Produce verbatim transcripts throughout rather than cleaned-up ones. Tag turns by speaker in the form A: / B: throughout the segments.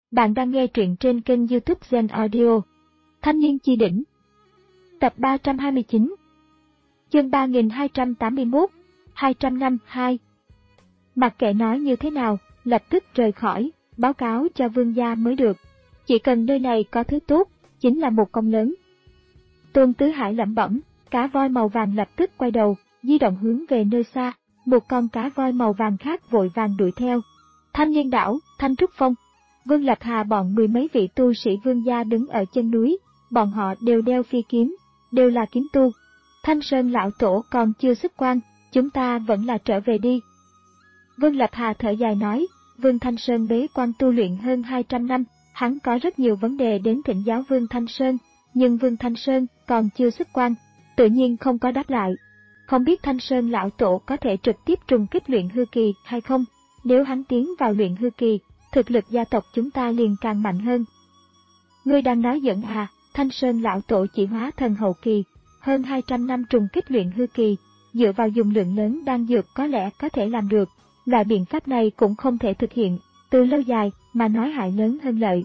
A: Bạn đang nghe truyện trên kênh YouTube Zen Audio. Thanh niên chi đỉnh. Tập ba trăm hai mươi chín. Chương ba nghìn hai trăm tám mươi mốt, hai trăm năm mươi hai. Mặc kệ nói như thế nào, lập tức rời khỏi, báo cáo cho vương gia mới được. Chỉ cần nơi này có thứ tốt, chính là một công lớn. Tôn Tứ Hải lẩm bẩm, cá voi màu vàng lập tức quay đầu, di động hướng về nơi xa, một con cá voi màu vàng khác vội vàng đuổi theo. Thanh Liên đảo, Thanh Trúc Phong. Vương Lập Hà bọn mười mấy vị tu sĩ vương gia đứng ở chân núi, bọn họ đều đeo phi kiếm, đều là kiếm tu. Thanh Sơn lão tổ còn chưa xuất quan, chúng ta vẫn là trở về đi. Vương Lập Hà thở dài nói, Vương Thanh Sơn bế quan tu luyện hơn hai trăm năm, hắn có rất nhiều vấn đề đến thỉnh giáo Vương Thanh Sơn, nhưng Vương Thanh Sơn còn chưa xuất quan, tự nhiên không có đáp lại. Không biết Thanh Sơn lão tổ có thể trực tiếp trùng kích luyện hư kỳ hay không, nếu hắn tiến vào luyện hư kỳ, thực lực gia tộc chúng ta liền càng mạnh hơn. Ngươi đang nói giỡn à, Thanh Sơn lão tổ chỉ hóa thần hậu kỳ, hơn hai trăm năm trùng kích luyện hư kỳ, dựa vào dùng lượng lớn đan dược có lẽ có thể làm được, loại biện pháp này cũng không thể thực hiện, từ lâu dài mà nói hại lớn hơn lợi.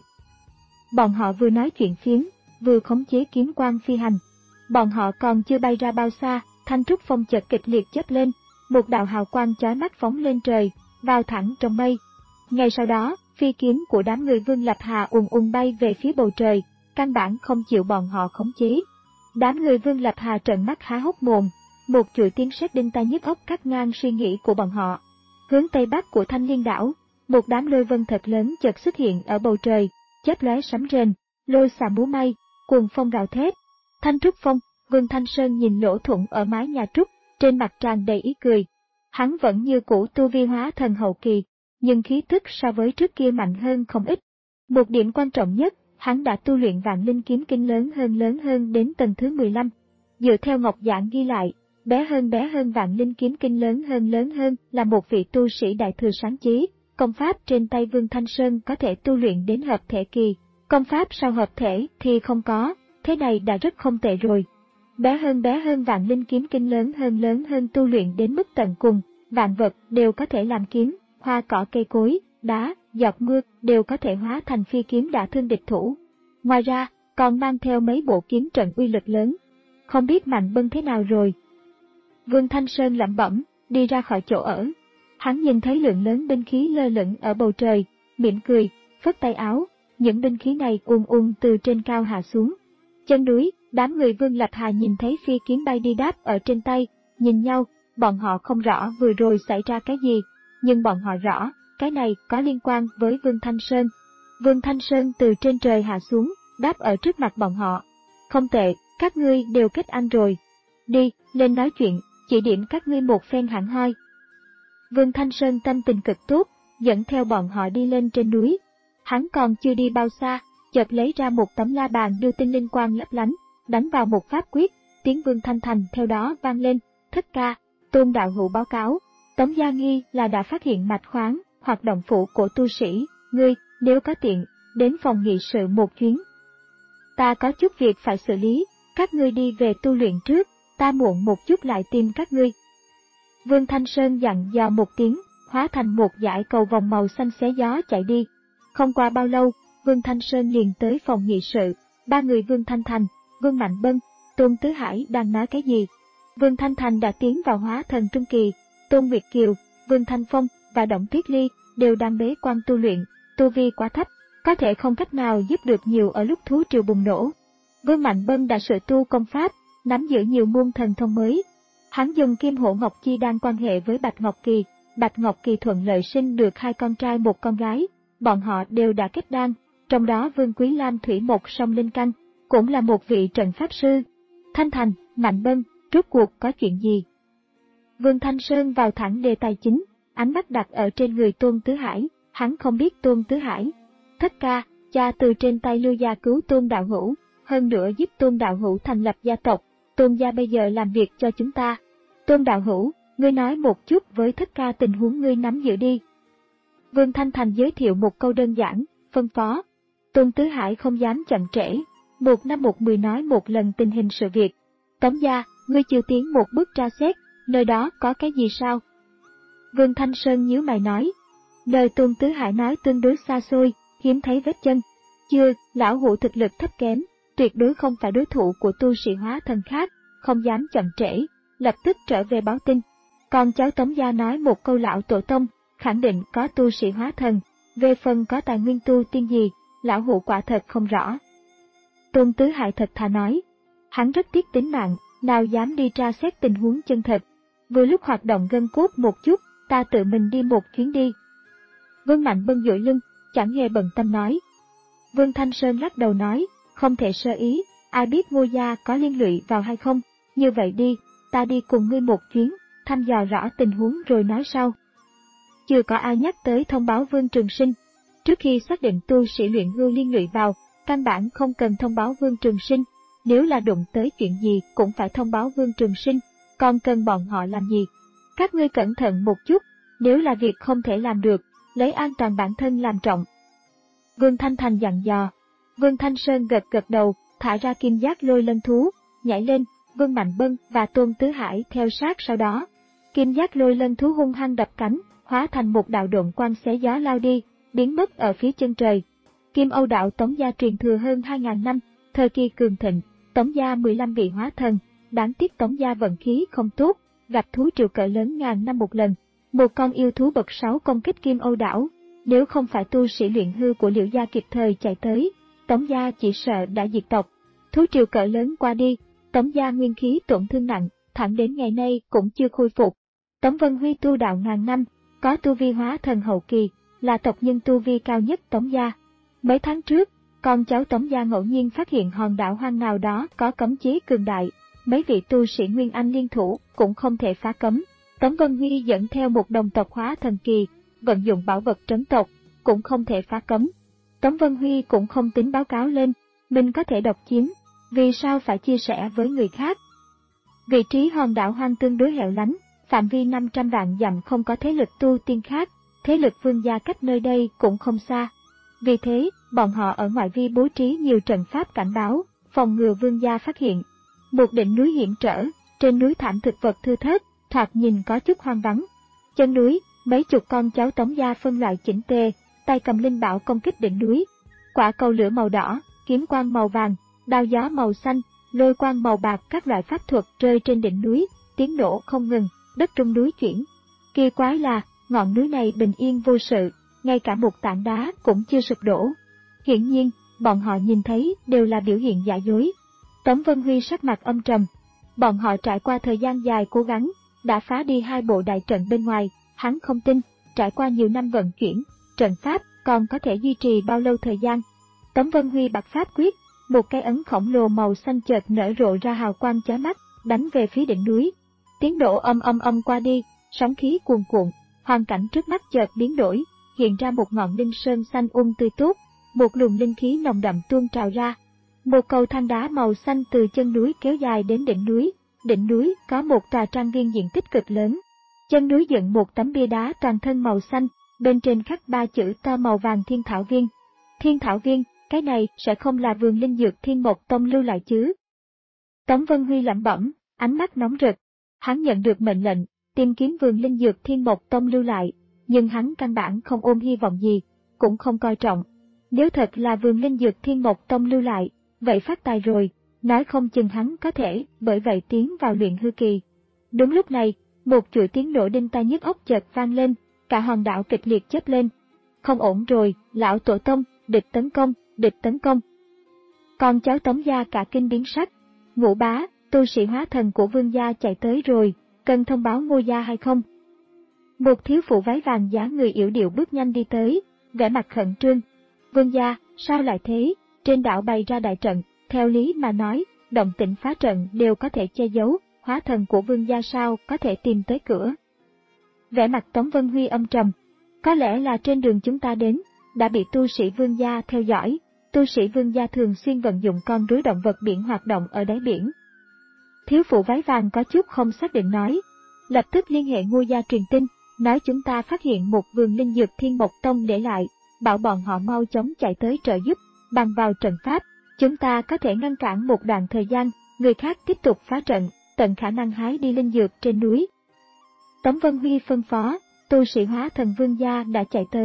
A: Bọn họ vừa nói chuyện phiếm, vừa khống chế kiếm quang phi hành. Bọn họ còn chưa bay ra bao xa, Thanh Trúc Phong chợt kịch liệt chớp lên, một đạo hào quang chói mắt phóng lên trời, vào thẳng trong mây. Ngay sau đó, phi kiếm của đám người Vương Lập Hà ùn ùn bay về phía bầu trời, căn bản không chịu bọn họ khống chế. Đám người Vương Lập Hà trợn mắt há hốc mồm, một chuỗi tiếng sét đinh tai nhức óc cắt ngang suy nghĩ của bọn họ. Hướng tây bắc của Thanh Liên đảo, một đám lôi vân thật lớn chợt xuất hiện ở bầu trời, chớp lóe sấm rền, lôi xà múa may, cuồng phong gào thét. Thanh Trúc Phong, Vương Thanh Sơn nhìn lỗ thủng ở mái nhà trúc, trên mặt tràn đầy ý cười. Hắn vẫn như cũ tu vi hóa thần hậu kỳ, nhưng khí tức so với trước kia mạnh hơn không ít. Một điểm quan trọng nhất, hắn đã tu luyện vạn linh kiếm kinh lớn hơn lớn hơn đến tầng thứ mười lăm. Dựa theo ngọc giảng ghi lại, bé hơn bé hơn vạn linh kiếm kinh lớn hơn lớn hơn là một vị tu sĩ đại thừa sáng chế, công pháp trên tay Vương Thanh Sơn có thể tu luyện đến hợp thể kỳ, công pháp sau hợp thể thì không có, thế này đã rất không tệ rồi. Bé hơn bé hơn vạn linh kiếm kinh lớn hơn lớn hơn tu luyện đến mức tận cùng, vạn vật đều có thể làm kiếm, hoa cỏ cây cối, đá, giọt mưa đều có thể hóa thành phi kiếm đả thương địch thủ. Ngoài ra, còn mang theo mấy bộ kiếm trận uy lực lớn. Không biết Mạnh Bân thế nào rồi? Vương Thanh Sơn lẩm bẩm, đi ra khỏi chỗ ở. Hắn nhìn thấy lượng lớn binh khí lơ lửng ở bầu trời, mỉm cười, phất tay áo, những binh khí này ùn ùn từ trên cao hạ xuống. Chân núi, đám người Vương Lập Hà nhìn thấy phi kiếm bay đi đáp ở trên tay, nhìn nhau, bọn họ không rõ vừa rồi xảy ra cái gì, nhưng bọn họ rõ, cái này có liên quan với Vương Thanh Sơn. Vương Thanh Sơn từ trên trời hạ xuống, đáp ở trước mặt bọn họ. Không tệ, các ngươi đều kết anh rồi. Đi, lên nói chuyện, chỉ điểm các ngươi một phen hẳn hoi. Vương Thanh Sơn tâm tình cực tốt, dẫn theo bọn họ đi lên trên núi. Hắn còn chưa đi bao xa, chợt lấy ra một tấm la bàn đưa tinh linh quang lấp lánh, đánh vào một pháp quyết, tiếng Vương Thanh Thành theo đó vang lên, thất ca, Tôn đạo hữu báo cáo. Tống Gia nghi là đã phát hiện mạch khoáng, hoạt động phụ của tu sĩ, ngươi, nếu có tiện, đến phòng nghị sự một chuyến. Ta có chút việc phải xử lý, các ngươi đi về tu luyện trước, ta muộn một chút lại tìm các ngươi. Vương Thanh Sơn dặn dò một tiếng, hóa thành một dải cầu vòng màu xanh xé gió chạy đi. Không qua bao lâu, Vương Thanh Sơn liền tới phòng nghị sự, ba người Vương Thanh Thành, Vương Mạnh Bân, Tôn Tứ Hải đang nói cái gì. Vương Thanh Thành đã tiến vào hóa thần trung kỳ, Tôn Nguyệt Kiều, Vương Thanh Phong và Động Tuyết Ly đều đang bế quan tu luyện, tu vi quá thấp, có thể không cách nào giúp được nhiều ở lúc thú triều bùng nổ. Vương Mạnh Bân đã sở tu công pháp, nắm giữ nhiều môn thần thông mới. Hắn dùng Kim Hổ Ngọc Chi đan quan hệ với Bạch Ngọc Kỳ, Bạch Ngọc Kỳ thuận lợi sinh được hai con trai một con gái, bọn họ đều đã kết đan, trong đó Vương Quý Lam thủy một song linh căn, cũng là một vị trận pháp sư. Thanh Thành, Mạnh Bân, rốt cuộc có chuyện gì? Vương Thanh Sơn vào thẳng đề tài chính, ánh mắt đặt ở trên người Tôn Tứ Hải, hắn không biết Tôn Tứ Hải. Thất ca, cha từ trên tay Lưu gia cứu Tôn đạo hữu, hơn nữa giúp Tôn đạo hữu thành lập gia tộc, Tôn gia bây giờ làm việc cho chúng ta. Tôn đạo hữu, ngươi nói một chút với thất ca tình huống ngươi nắm giữ đi. Vương Thanh Thành giới thiệu một câu đơn giản, phân phó. Tôn Tứ Hải không dám chậm trễ, một năm một mười nói một lần tình hình sự việc. Tống gia, ngươi chưa tiến một bước tra xét, nơi đó có cái gì sao? Vương Thanh Sơn nhíu mày nói. Lời Tôn Tứ Hải nói tương đối xa xôi, hiếm thấy vết chân. Chưa, lão hủ thực lực thấp kém, tuyệt đối không phải đối thủ của tu sĩ hóa thần khác, không dám chậm trễ, lập tức trở về báo tin. Còn cháu Tống gia nói một câu lão tổ tông, khẳng định có tu sĩ hóa thần, về phần có tài nguyên tu tiên gì, lão hủ quả thật không rõ. Tôn Tứ Hải thật thà nói, hắn rất tiếc tính mạng, nào dám đi tra xét tình huống chân thật. Vừa lúc hoạt động gân cốt một chút, ta tự mình đi một chuyến đi. Vương Mạnh Bân duỗi lưng, chẳng hề bận tâm nói. Vương Thanh Sơn lắc đầu nói, không thể sơ ý, ai biết Ngô gia có liên lụy vào hay không, như vậy đi, ta đi cùng ngươi một chuyến, thăm dò rõ tình huống rồi nói sau. Chưa có ai nhắc tới thông báo Vương Trường Sinh. Trước khi xác định tu sĩ luyện hư liên lụy vào, căn bản không cần thông báo Vương Trường Sinh, nếu là đụng tới chuyện gì cũng phải thông báo Vương Trường Sinh, còn cần bọn họ làm gì? Các ngươi cẩn thận một chút, nếu là việc không thể làm được, lấy an toàn bản thân làm trọng. Vương Thanh Thành dặn dò. Vương Thanh Sơn gật gật đầu, thả ra kim giác lôi lân thú, nhảy lên, Vương Mạnh Bân và Tôn Tứ Hải theo sát sau đó. Kim giác lôi lân thú hung hăng đập cánh, hóa thành một đạo độn quang xé gió lao đi, biến mất ở phía chân trời. Kim Âu đạo Tống gia truyền thừa hơn hai nghìn năm, thời kỳ cường thịnh, Tống gia mười lăm vị hóa thần, đáng tiếc Tống gia vận khí không tốt, gặp thú triều cỡ lớn ngàn năm một lần. Một con yêu thú bậc sáu công kích Kim Âu đảo, nếu không phải tu sĩ luyện hư của Liễu gia kịp thời chạy tới, Tống gia chỉ sợ đã diệt tộc. Thú triều cỡ lớn qua đi, Tống gia nguyên khí tổn thương nặng, thẳng đến ngày nay cũng chưa khôi phục. Tống Vân Huy tu đạo ngàn năm, có tu vi hóa thần hậu kỳ, là tộc nhân tu vi cao nhất Tống gia. Mấy tháng trước, con cháu Tống gia ngẫu nhiên phát hiện hòn đảo hoang nào đó có cấm chế cường đại, mấy vị tu sĩ Nguyên Anh liên thủ cũng không thể phá cấm. Tống Vân Huy dẫn theo một đồng tộc hóa thần kỳ, vận dụng bảo vật trấn tộc, cũng không thể phá cấm. Tống Vân Huy cũng không tính báo cáo lên, mình có thể độc chiếm, vì sao phải chia sẻ với người khác. Vị trí hòn đảo hoang tương đối hẻo lánh, phạm vi năm trăm vạn dặm không có thế lực tu tiên khác, thế lực vương gia cách nơi đây cũng không xa. Vì thế, bọn họ ở ngoại vi bố trí nhiều trận pháp cảnh báo, phòng ngừa vương gia phát hiện. Một đỉnh núi hiểm trở, trên núi thảm thực vật thưa thớt, thoạt nhìn có chút hoang vắng. Chân núi, mấy chục con cháu Tống gia phân loại chỉnh tề, tay cầm linh bảo công kích đỉnh núi. Quả cầu lửa màu đỏ, kiếm quang màu vàng, đao gió màu xanh, lôi quang màu bạc, các loại pháp thuật rơi trên đỉnh núi, tiếng nổ không ngừng, đất rung núi chuyển. Kỳ quái là, ngọn núi này bình yên vô sự, ngay cả một tảng đá cũng chưa sụp đổ. Hiển nhiên, bọn họ nhìn thấy đều là biểu hiện giả dối. Tống Vân Huy sắc mặt âm trầm. Bọn họ trải qua thời gian dài cố gắng, đã phá đi hai bộ đại trận bên ngoài, hắn không tin, trải qua nhiều năm vận chuyển, trận pháp còn có thể duy trì bao lâu thời gian. Tống Vân Huy bật pháp quyết, một cái ấn khổng lồ màu xanh chợt nở rộ ra hào quang chói mắt, đánh về phía đỉnh núi. Tiếng nổ âm âm âm qua đi, sóng khí cuồn cuộn, hoàn cảnh trước mắt chợt biến đổi, hiện ra một ngọn linh sơn xanh um tươi tốt, một luồng linh khí nồng đậm tuôn trào ra. Một cầu thang đá màu xanh từ chân núi kéo dài đến đỉnh núi, đỉnh núi có một tòa trang viên diện tích cực lớn. Chân núi dựng một tấm bia đá toàn thân màu xanh, bên trên khắc ba chữ to màu vàng Thiên Thảo Viên. Thiên Thảo Viên, cái này sẽ không là vườn linh dược Thiên Mộc Tông lưu lại chứ? Tống Vân Huy lẩm bẩm, ánh mắt nóng rực. Hắn nhận được mệnh lệnh, tìm kiếm vườn linh dược Thiên Mộc Tông lưu lại, nhưng hắn căn bản không ôm hy vọng gì, cũng không coi trọng. Nếu thật là vườn linh dược Thiên Mộc Tông lưu lại, vậy phát tài rồi, nói không chừng hắn có thể bởi vậy tiến vào luyện hư kỳ. Đúng lúc này, một chuỗi tiếng nổ đinh tai nhức óc chợt vang lên, cả hòn đảo kịch liệt chớp lên. Không ổn rồi, lão tổ tông, địch tấn công, địch tấn công. Con cháu Tống gia cả kinh biến sắc. Ngũ bá, tu sĩ hóa thần của vương gia chạy tới rồi, cần thông báo Ngô gia hay không? Một thiếu phụ váy vàng dáng người yểu điệu bước nhanh đi tới, vẻ mặt khẩn trương. Vương gia, sao lại thế? Trên đảo bày ra đại trận, theo lý mà nói, động tĩnh phá trận đều có thể che giấu, hóa thần của vương gia sao có thể tìm tới cửa. Vẻ mặt Tống Vân Huy âm trầm, có lẽ là trên đường chúng ta đến, đã bị tu sĩ vương gia theo dõi, tu sĩ vương gia thường xuyên vận dụng con rối động vật biển hoạt động ở đáy biển. Thiếu phụ váy vàng có chút không xác định nói, lập tức liên hệ Ngô gia truyền tin, nói chúng ta phát hiện một vườn linh dược Thiên Mộc Tông để lại, bảo bọn họ mau chóng chạy tới trợ giúp, bằng vào trận pháp, chúng ta có thể ngăn cản một đoạn thời gian, người khác tiếp tục phá trận, tận khả năng hái đi linh dược trên núi. Tống Vân Huy phân phó, tu sĩ hóa thần vương gia đã chạy tới,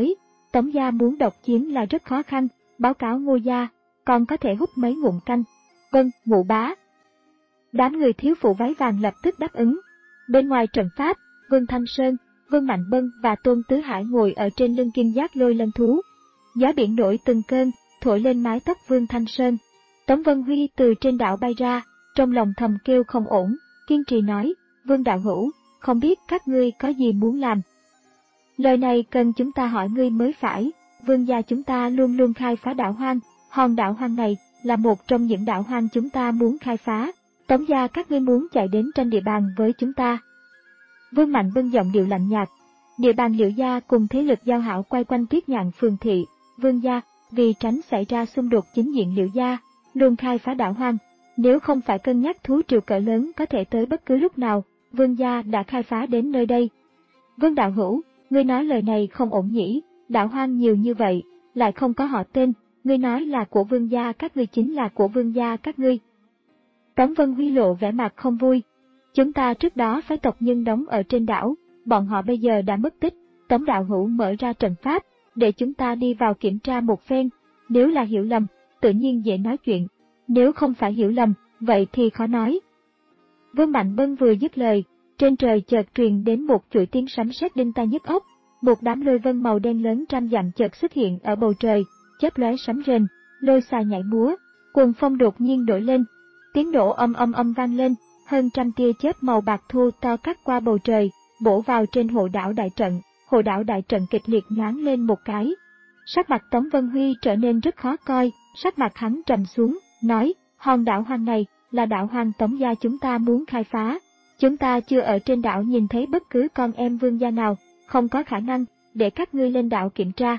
A: Tống gia muốn độc chiếm là rất khó khăn, báo cáo Ngô gia, còn có thể hút mấy ngụm canh. Vâng, ngũ bá. Đám người thiếu phụ váy vàng lập tức đáp ứng. Bên ngoài trận pháp, Vương Thanh Sơn, Vương Mạnh Bân và Tôn Tứ Hải ngồi ở trên lưng kim giác lôi lân thú. Gió biển nổi từng cơn, thổi lên mái tóc Vương Thanh Sơn. Tống Vân Huy từ trên đảo bay ra, trong lòng thầm kêu không ổn, kiên trì nói, Vương đạo hữu, không biết các ngươi có gì muốn làm. Lời này cần chúng ta hỏi ngươi mới phải, Vương gia chúng ta luôn luôn khai phá đảo hoang, hòn đảo hoang này là một trong những đảo hoang chúng ta muốn khai phá. Tống gia các ngươi muốn chạy đến tranh địa bàn với chúng ta. Vương Mạnh Bân giọng điệu lạnh nhạt. Địa bàn Liễu gia cùng thế lực giao hảo quay quanh Tuyết Nhạn phường thị, Vương gia, vì tránh xảy ra xung đột chính diện Liễu gia, luôn khai phá đảo hoang. Nếu không phải cân nhắc thú triều cỡ lớn có thể tới bất cứ lúc nào, Vương gia đã khai phá đến nơi đây. Vương đạo hữu, ngươi nói lời này không ổn nhỉ, đảo hoang nhiều như vậy, lại không có họ tên, ngươi nói là của Vương gia các ngươi chính là của Vương gia các ngươi. Tống Vân Huy lộ vẻ mặt không vui. Chúng ta trước đó phái tộc nhân đóng ở trên đảo, bọn họ bây giờ đã mất tích, Tống đạo hữu mở ra trận pháp, để chúng ta đi vào kiểm tra một phen, nếu là hiểu lầm, tự nhiên dễ nói chuyện, nếu không phải hiểu lầm, vậy thì khó nói. Vương Mạnh Bân vừa dứt lời, trên trời chợt truyền đến một chuỗi tiếng sấm sét đinh tai nhức óc, một đám lôi vân màu đen lớn trăm dặm chợt xuất hiện ở bầu trời, chớp lóe sấm rền, lôi xà nhảy múa, cuồng phong đột nhiên nổi lên. Tiếng nổ âm âm âm vang lên, hơn trăm tia chớp màu bạc thu to cắt qua bầu trời, bổ vào trên hộ đảo đại trận, hộ đảo đại trận kịch liệt nhoáng lên một cái. Sắc mặt Tống Vân Huy trở nên rất khó coi, sắc mặt hắn trầm xuống, nói, hòn đảo hoang này là đảo hoang Tống gia chúng ta muốn khai phá. Chúng ta chưa ở trên đảo nhìn thấy bất cứ con em Vương gia nào, không có khả năng để các ngươi lên đảo kiểm tra.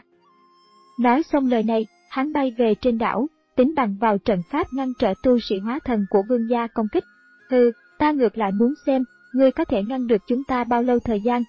A: Nói xong lời này, hắn bay về trên đảo, tính bằng vào trận pháp ngăn trở tu sĩ hóa thần của Vương gia công kích. Hừ, ta ngược lại muốn xem, ngươi có thể ngăn được chúng ta bao lâu thời gian.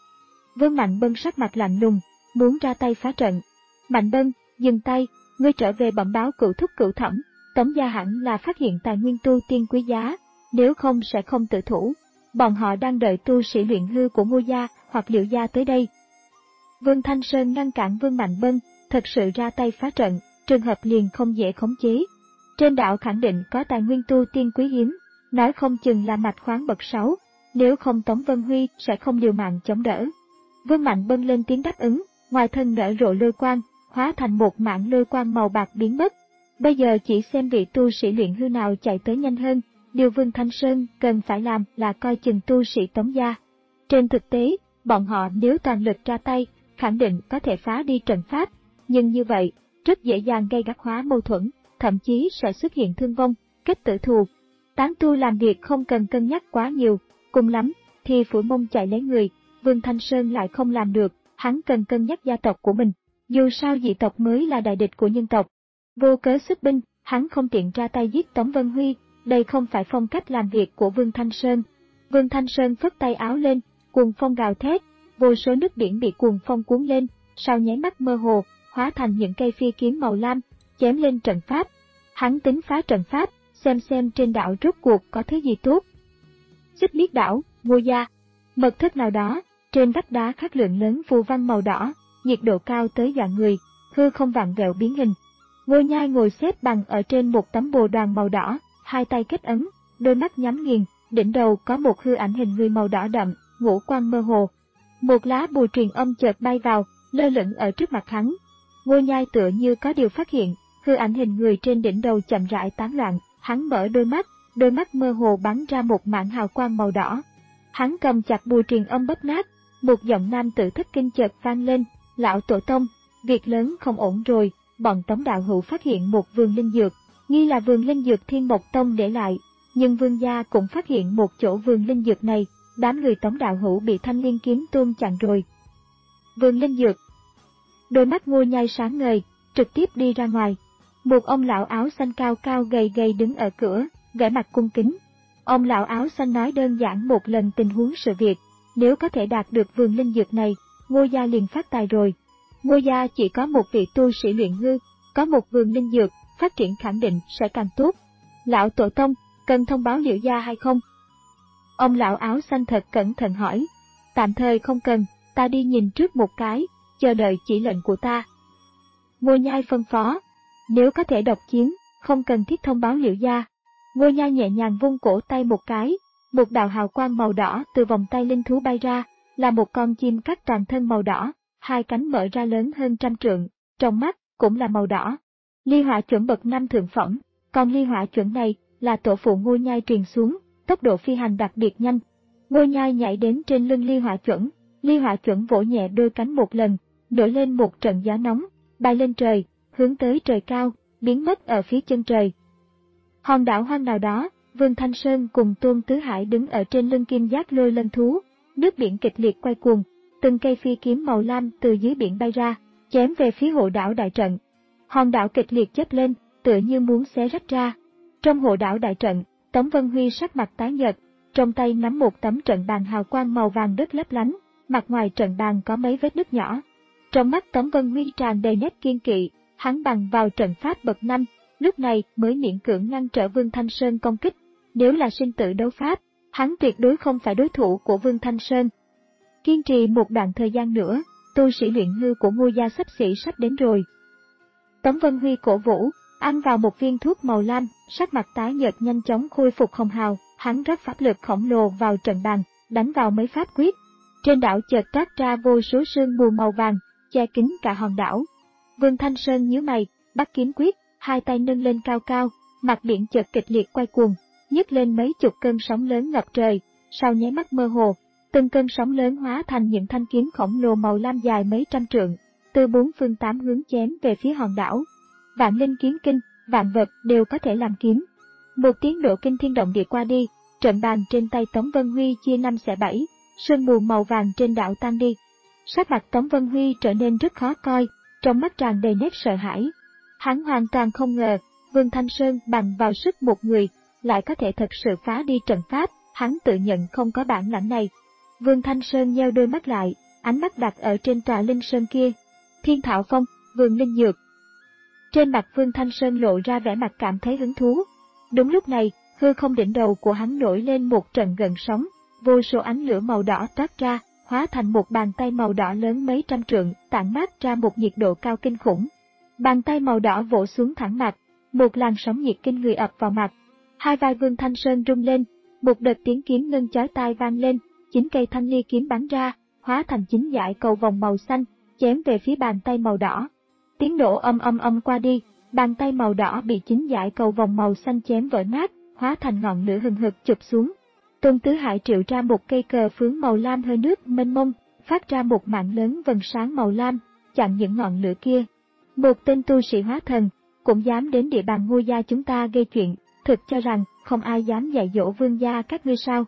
A: Vương Mạnh Bân sắc mặt lạnh lùng, muốn ra tay phá trận. Mạnh Bân, dừng tay, ngươi trở về bẩm báo cửu thúc cửu thẩm, Tống gia hẳn là phát hiện tài nguyên tu tiên quý giá, nếu không sẽ không tự thủ. Bọn họ đang đợi tu sĩ luyện hư của Ngô gia hoặc Liễu gia tới đây. Vương Thanh Sơn ngăn cản Vương Mạnh Bân, thật sự ra tay phá trận, trường hợp liền không dễ khống chế. Trên đảo khẳng định có tài nguyên tu tiên quý hiếm, nói không chừng là mạch khoáng bậc sáu, nếu không Tống Vân Huy sẽ không liều mạng chống đỡ. Vương Mạnh Bân lên tiếng đáp ứng, ngoài thân nở rộ lôi quang, hóa thành một mảng lôi quang màu bạc biến mất. Bây giờ chỉ xem vị tu sĩ luyện hư nào chạy tới nhanh hơn, điều Vương Thanh Sơn cần phải làm là coi chừng tu sĩ Tống gia. Trên thực tế, bọn họ nếu toàn lực ra tay, khẳng định có thể phá đi trận pháp, nhưng như vậy, rất dễ dàng gây gắt hóa mâu thuẫn, thậm chí sẽ xuất hiện thương vong, kết tử thù. Tán tu làm việc không cần cân nhắc quá nhiều, cùng lắm thì phủi mông chạy lấy người, Vương Thanh Sơn lại không làm được, hắn cần cân nhắc gia tộc của mình, dù sao dị tộc mới là đại địch của nhân tộc. Vô cớ xuất binh, hắn không tiện ra tay giết Tống Vân Huy, đây không phải phong cách làm việc của Vương Thanh Sơn. Vương Thanh Sơn phất tay áo lên, cuồng phong gào thét, vô số nước biển bị cuồng phong cuốn lên, sau nháy mắt mơ hồ, hóa thành những cây phi kiếm màu lam, chém lên trận pháp. Hắn tính phá trận pháp, xem xem trên đảo rốt cuộc có thứ gì tốt. Xích Liết đảo, Ngô gia, mật thất nào đó, trên vách đá khắc lượng lớn phù văn màu đỏ, nhiệt độ cao tới dọa người, hư không vặn vẹo biến hình. Ngô Nhai ngồi xếp bằng ở trên một tấm bồ đoàn màu đỏ, hai tay kết ấn, đôi mắt nhắm nghiền, đỉnh đầu có một hư ảnh hình người màu đỏ đậm, ngũ quan mơ hồ. Một lá bùa truyền âm chợt bay vào, lơ lửng ở trước mặt hắn. Ngô Nhai tựa như có điều phát hiện, hư ảnh hình người trên đỉnh đầu chậm rãi tán loạn, hắn mở đôi mắt, đôi mắt mơ hồ bắn ra một mảng hào quang màu đỏ. Hắn cầm chặt bùa truyền âm bóp nát, một giọng nam tự thất kinh chợt vang lên, lão tổ tông, việc lớn không ổn rồi, bọn Tống đạo hữu phát hiện một vườn linh dược, nghi là vườn linh dược Thiên Mộc Tông để lại, nhưng Vương gia cũng phát hiện một chỗ vườn linh dược này, đám người Tống đạo hữu bị Thanh Liên kiếm tôn chặn rồi. Vườn linh dược. Đôi mắt Ngô Nhai sáng ngời, trực tiếp đi ra ngoài. Một ông lão áo xanh cao cao gầy gầy đứng ở cửa, vẻ mặt cung kính. Ông lão áo xanh nói đơn giản một lần tình huống sự việc, nếu có thể đạt được vườn linh dược này, Ngô gia liền phát tài rồi. Ngô gia chỉ có một vị tu sĩ luyện hư, có một vườn linh dược, phát triển khẳng định sẽ càng tốt. Lão tổ tông, cần thông báo Liễu gia hay không? Ông lão áo xanh thật cẩn thận hỏi. Tạm thời không cần, ta đi nhìn trước một cái, chờ đợi chỉ lệnh của ta. Ngô Nhai phân phó, nếu có thể độc chiến, không cần thiết thông báo Liễu gia. Ngô Nhai nhẹ nhàng vung cổ tay một cái, một đạo hào quang màu đỏ từ vòng tay linh thú bay ra, là một con chim cắt toàn thân màu đỏ, hai cánh mở ra lớn hơn trăm trượng, trong mắt cũng là màu đỏ. Ly hỏa chuẩn bậc năm thượng phẩm, còn ly hỏa chuẩn này là tổ phụ Ngô Nhai truyền xuống, tốc độ phi hành đặc biệt nhanh. Ngô Nhai nhảy đến trên lưng ly hỏa chuẩn, ly hỏa chuẩn vỗ nhẹ đôi cánh một lần, nổi lên một trận gió nóng, bay lên trời, hướng tới trời cao, biến mất ở phía chân trời. Hòn đảo hoang nào đó, Vương Thanh Sơn cùng Tôn Tứ Hải đứng ở trên lưng kim giác lôi lân thú, nước biển kịch liệt quay cuồng, từng cây phi kiếm màu lam từ dưới biển bay ra, chém về phía hộ đảo đại trận. Hòn đảo kịch liệt chớp lên, tựa như muốn xé rách ra. Trong hộ đảo đại trận, Tống Vân Huy sắc mặt tái nhợt, trong tay nắm một tấm trận bàn hào quang màu vàng đất lấp lánh, mặt ngoài trận bàn có mấy vết nứt nhỏ. Trong mắt Tống Vân Huy tràn đầy nét kiên kỵ, hắn bằng vào trận pháp bậc năm, lúc này mới miễn cưỡng ngăn trở Vương Thanh Sơn công kích. Nếu là sinh tử đấu pháp, hắn tuyệt đối không phải đối thủ của Vương Thanh Sơn. Kiên trì một đoạn thời gian nữa, tu sĩ luyện hư của Ngô gia sắp xỉ sắp đến rồi. Tống Vân Huy cổ vũ, ăn vào một viên thuốc màu lam, sắc mặt tái nhợt nhanh chóng khôi phục hồng hào, hắn rót pháp lực khổng lồ vào trận bàn, đánh vào mấy pháp quyết. Trên đảo chợt toát ra vô số sương mù màu vàng, che kín cả hòn đảo. Vương Thanh Sơn nhíu mày, bắt kiếm quyết, hai tay nâng lên cao cao, mặt biển chợt kịch liệt quay cuồng, nhấc lên mấy chục cơn sóng lớn ngập trời, sau nháy mắt mơ hồ, từng cơn sóng lớn hóa thành những thanh kiếm khổng lồ màu lam dài mấy trăm trượng, từ bốn phương tám hướng chém về phía hòn đảo. Vạn linh kiếm kinh, vạn vật đều có thể làm kiếm. Một tiếng nổ kinh thiên động địa qua đi, trận bàn trên tay Tống Vân Huy chia năm xẻ bảy, sương mù màu vàng trên đảo tan đi. Sắc mặt Tống Vân Huy trở nên rất khó coi, trong mắt tràn đầy nét sợ hãi. Hắn hoàn toàn không ngờ, Vương Thanh Sơn bằng vào sức một người, lại có thể thật sự phá đi trận pháp, hắn tự nhận không có bản lãnh này. Vương Thanh Sơn nheo đôi mắt lại, ánh mắt đặt ở trên tòa linh sơn kia. Thiên Thảo Phong, vườn linh dược. Trên mặt Vương Thanh Sơn lộ ra vẻ mặt cảm thấy hứng thú. Đúng lúc này, hư không đỉnh đầu của hắn nổi lên một trận gợn sóng, vô số ánh lửa màu đỏ toát ra, hóa thành một bàn tay màu đỏ lớn mấy trăm trượng, tản mát ra một nhiệt độ cao kinh khủng. Bàn tay màu đỏ vỗ xuống thẳng mặt, một làn sóng nhiệt kinh người ập vào mặt. Hai vai Vương Thanh Sơn rung lên, một đợt tiếng kiếm ngân chói tai vang lên, chín cây thanh ly kiếm bắn ra, hóa thành chín dải cầu vòng màu xanh, chém về phía bàn tay màu đỏ. Tiếng nổ âm âm âm qua đi, bàn tay màu đỏ bị chín dải cầu vòng màu xanh chém vỡ nát, hóa thành ngọn lửa hừng hực chụp xuống. Tôn Tứ Hải triệu ra một cây cờ phướng màu lam hơi nước mênh mông, phát ra một mạng lớn vầng sáng màu lam, chặn những ngọn lửa kia. Một tên tu sĩ hóa thần, cũng dám đến địa bàn Ngô gia chúng ta gây chuyện, thực cho rằng không ai dám dạy dỗ vương gia các ngươi sao.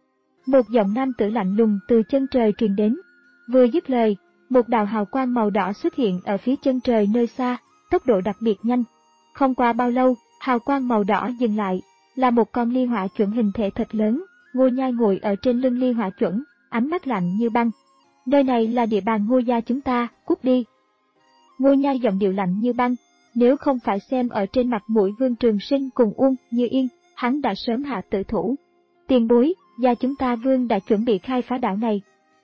A: Một giọng nam tử lạnh lùng từ chân trời truyền đến. Vừa dứt lời, một đạo hào quang màu đỏ xuất hiện ở phía chân trời nơi xa, tốc độ đặc biệt nhanh. Không qua bao lâu, hào quang màu đỏ dừng lại, là một con ly hỏa chuẩn hình thể thật lớn. Ngô Nhai ngồi ở trên lưng ly hỏa chuẩn, ánh mắt lạnh như băng. Nơi này là địa bàn Ngô gia chúng ta, cút đi. Ngô Nhai giọng điệu lạnh như băng, nếu không phải xem ở trên mặt mũi Vương Trường Sinh cùng Uông Như Yên, hắn đã sớm hạ tử thủ. Tiền bối, gia chúng ta Vương đã chuẩn bị khai phá đảo này.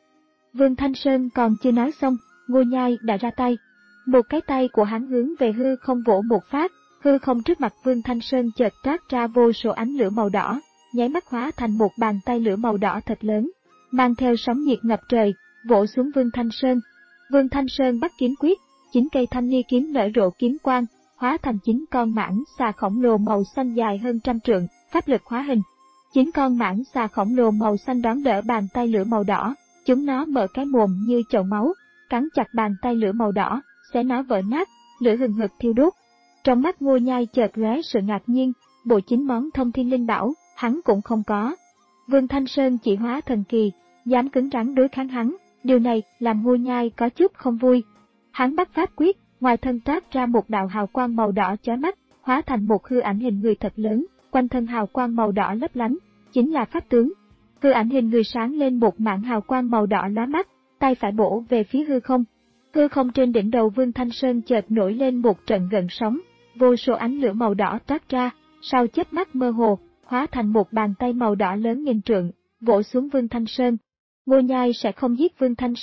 A: Vương Thanh Sơn còn chưa nói xong, Ngô Nhai đã ra tay. Một cái tay của hắn hướng về hư không vỗ một phát, hư không trước mặt Vương Thanh Sơn chợt toát ra vô số ánh lửa màu đỏ, nháy mắt hóa thành một bàn tay lửa màu đỏ thật lớn, mang theo sóng nhiệt ngập trời, vỗ xuống Vương Thanh Sơn. Vương Thanh Sơn bắt kiếm quyết, chín cây thanh ly kiếm nở rộ kiếm quang, hóa thành chín con mãng xà khổng lồ màu xanh dài hơn trăm trượng, pháp lực hóa hình. Chín con mãng xà khổng lồ màu xanh đón đỡ bàn tay lửa màu đỏ, chúng nó mở cái mồm như chậu máu, cắn chặt bàn tay lửa màu đỏ, xé nó vỡ nát, lửa hừng hực thiêu đốt. Trong mắt Ngô Nhai chợt lóe sự ngạc nhiên, bộ chín món thông thiên linh bảo, hắn cũng không có. Vương Thanh Sơn chỉ hóa thần kỳ, dám cứng rắn đối kháng hắn, điều này làm Ngô Nhai có chút không vui. Hắn bắt pháp quyết, ngoài thân toát ra một đạo hào quang màu đỏ chói mắt, hóa thành một hư ảnh hình người thật lớn, quanh thân hào quang màu đỏ lấp lánh, chính là pháp tướng. Hư ảnh hình người sáng lên một mảng hào quang màu đỏ lóa mắt, tay phải bổ về phía hư không. Hư không trên đỉnh đầu Vương Thanh Sơn chợt nổi lên một trận gợn sóng, vô số ánh lửa màu đỏ toát ra, sau chớp mắt mơ hồ, hóa thành một bàn tay màu đỏ lớn nghìn trượng, vỗ xuống Vương Thanh Sơn. Ngô Nhai sẽ không giết Vương Thanh Sơn,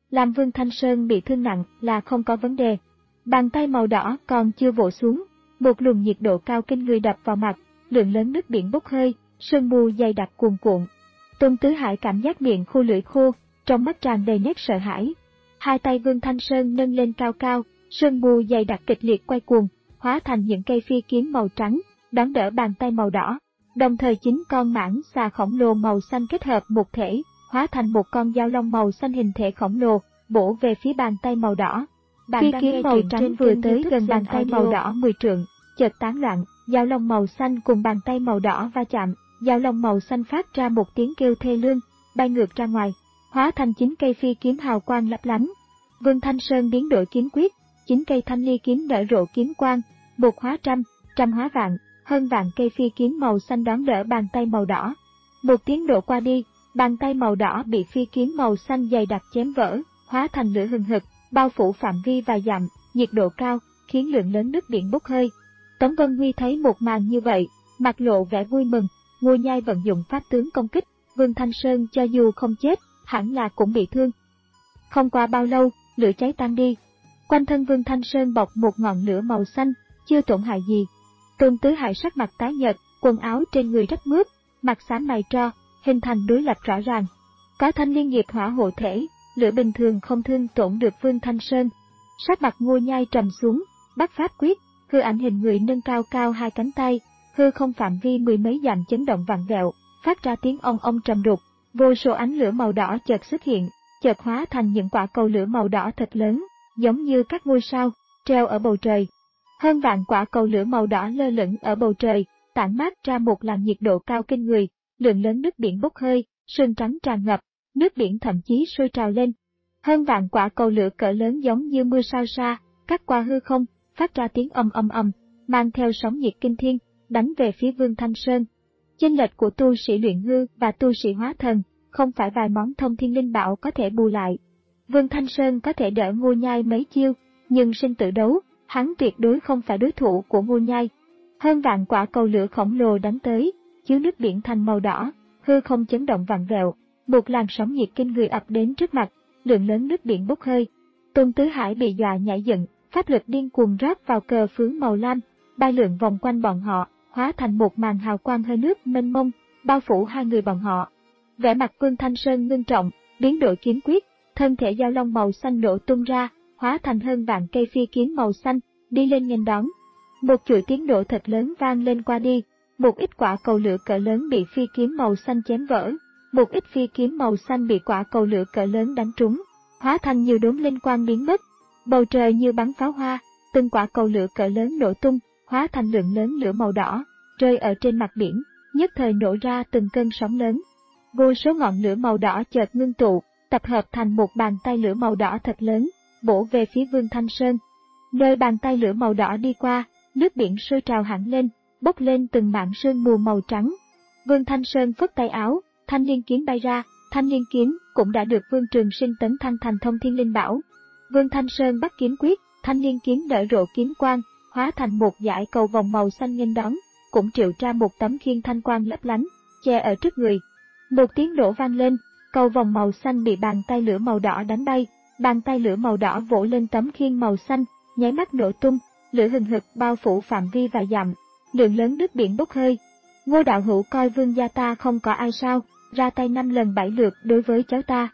A: làm Vương Thanh Sơn bị thương nặng là không có vấn đề. Bàn tay màu đỏ còn chưa vỗ xuống, một luồng nhiệt độ cao kinh người đập vào mặt, lượng lớn nước biển bốc hơi, sương mù dày đặc cuồn cuộn. Tôn Tứ Hải cảm giác miệng khô lưỡi khô, trong mắt tràn đầy nét sợ hãi. Hai tay Vương Thanh Sơn nâng lên cao cao, sương mù dày đặc kịch liệt quay cuồng, hóa thành những cây phi kiếm màu trắng, đón đỡ bàn tay màu đỏ. Đồng thời chín con mãng xà khổng lồ màu xanh kết hợp một thể, hóa thành một con dao long màu xanh hình thể khổng lồ, bổ về phía bàn tay màu đỏ. Phi kiếm màu trắng vừa tới gần bàn tay màu đỏ mười trượng, chợt tán loạn, dao long màu xanh cùng bàn tay màu đỏ va chạm, dao long màu xanh phát ra một tiếng kêu thê lương, bay ngược ra ngoài, hóa thành chín cây phi kiếm hào quang lấp lánh. Vương Thanh Sơn biến đổi kiếm quyết, chín cây thanh ly kiếm nở rộ kiếm quang, một hóa trăm, trăm hóa vạn, hơn vạn cây phi kiếm màu xanh đón đỡ bàn tay màu đỏ. Một tiếng độ qua đi, bàn tay màu đỏ bị phi kiếm màu xanh dày đặc chém vỡ, hóa thành lửa hừng hực, bao phủ phạm vi vài dặm, nhiệt độ cao, khiến lượng lớn nước biển bốc hơi. Tống Vân Huy thấy một màn như vậy, mặt lộ vẻ vui mừng, Ngô Nhai vận dụng pháp tướng công kích, Vương Thanh Sơn cho dù không chết, hẳn là cũng bị thương. Không qua bao lâu, lửa cháy tan đi. Quanh thân Vương Thanh Sơn bọc một ngọn lửa màu xanh, chưa tổn hại gì. Tôn Tứ Hải sắc mặt tái nhợt, quần áo trên người rách mướp, mặt xám mày tro, hình thành đối lập rõ ràng. Có thanh liên nghiệp hỏa hộ thể, lửa bình thường không thương tổn được Vương Thanh Sơn. Sắc mặt Ngô Nhai trầm xuống, bắt pháp quyết, hư ảnh hình người nâng cao cao hai cánh tay, hư không phạm vi mười mấy dặm chấn động vặn vẹo, phát ra tiếng ong ong trầm đục. Vô số ánh lửa màu đỏ chợt xuất hiện, chợt hóa thành những quả cầu lửa màu đỏ thật lớn, giống như các ngôi sao, treo ở bầu trời. Hơn vạn quả cầu lửa màu đỏ lơ lửng ở bầu trời, tản mát ra một làn nhiệt độ cao kinh người, lượng lớn nước biển bốc hơi, sương trắng tràn ngập, nước biển thậm chí sôi trào lên. Hơn vạn quả cầu lửa cỡ lớn giống như mưa sao sa, cắt qua hư không, phát ra tiếng ầm ầm ầm, mang theo sóng nhiệt kinh thiên, đánh về phía Vương Thanh Sơn. Chênh lệch của tu sĩ luyện hư và tu sĩ hóa thần, không phải vài món thông thiên linh bảo có thể bù lại. Vương Thanh Sơn có thể đỡ Ngô Nhai mấy chiêu, nhưng sinh tử đấu, hắn tuyệt đối không phải đối thủ của Ngô Nhai. Hơn vạn quả cầu lửa khổng lồ đánh tới, chứa nước biển thành màu đỏ, hư không chấn động vặn vẹo, một làn sóng nhiệt kinh người ập đến trước mặt, lượng lớn nước biển bốc hơi. Tôn Tứ Hải bị dọa nhảy dựng, pháp lực điên cuồng rót vào cờ phướng màu lam, bay lượn vòng quanh bọn họ, hóa thành một màn hào quang hơi nước mênh mông, bao phủ hai người bọn họ. Vẻ mặt Vương Thanh Sơn ngưng trọng, biến đổi kiếm quyết, thân thể dao long màu xanh nổ tung ra, hóa thành hơn vạn cây phi kiếm màu xanh, đi lên nghênh đón. Một chuỗi tiếng nổ thật lớn vang lên qua đi, một ít quả cầu lửa cỡ lớn bị phi kiếm màu xanh chém vỡ, một ít phi kiếm màu xanh bị quả cầu lửa cỡ lớn đánh trúng, hóa thành nhiều đốm linh quang biến mất. Bầu trời như bắn pháo hoa, từng quả cầu lửa cỡ lớn nổ tung, hóa thành lượng lớn lửa màu đỏ, rơi ở trên mặt biển, nhất thời nổ ra từng cơn sóng lớn. Vô số ngọn lửa màu đỏ chợt ngưng tụ, tập hợp thành một bàn tay lửa màu đỏ thật lớn, bổ về phía Vương Thanh Sơn. Nơi bàn tay lửa màu đỏ đi qua, nước biển sôi trào hẳn lên, bốc lên từng mảng sương mù màu trắng. Vương Thanh Sơn phất tay áo, thanh liên kiếm bay ra, thanh liên kiếm cũng đã được Vương Trường Sinh tấn thăng thành thông thiên linh bảo. Vương Thanh Sơn bắt kiếm quyết, thanh liên kiếm nở rộ kiếm quang, hóa thành một dải cầu vòng màu xanh nghênh đón, cũng triệu ra một tấm khiên thanh quang lấp lánh, che ở trước người. Một tiếng nổ vang lên, cầu vòng màu xanh bị bàn tay lửa màu đỏ đánh bay, bàn tay lửa màu đỏ vỗ lên tấm khiên màu xanh, nháy mắt nổ tung, lửa hừng hực bao phủ phạm vi vài dặm, lượng lớn nước biển bốc hơi. Ngô đạo hữu coi Vương gia ta không có ai sao, ra tay năm lần bảy lượt đối với cháu ta.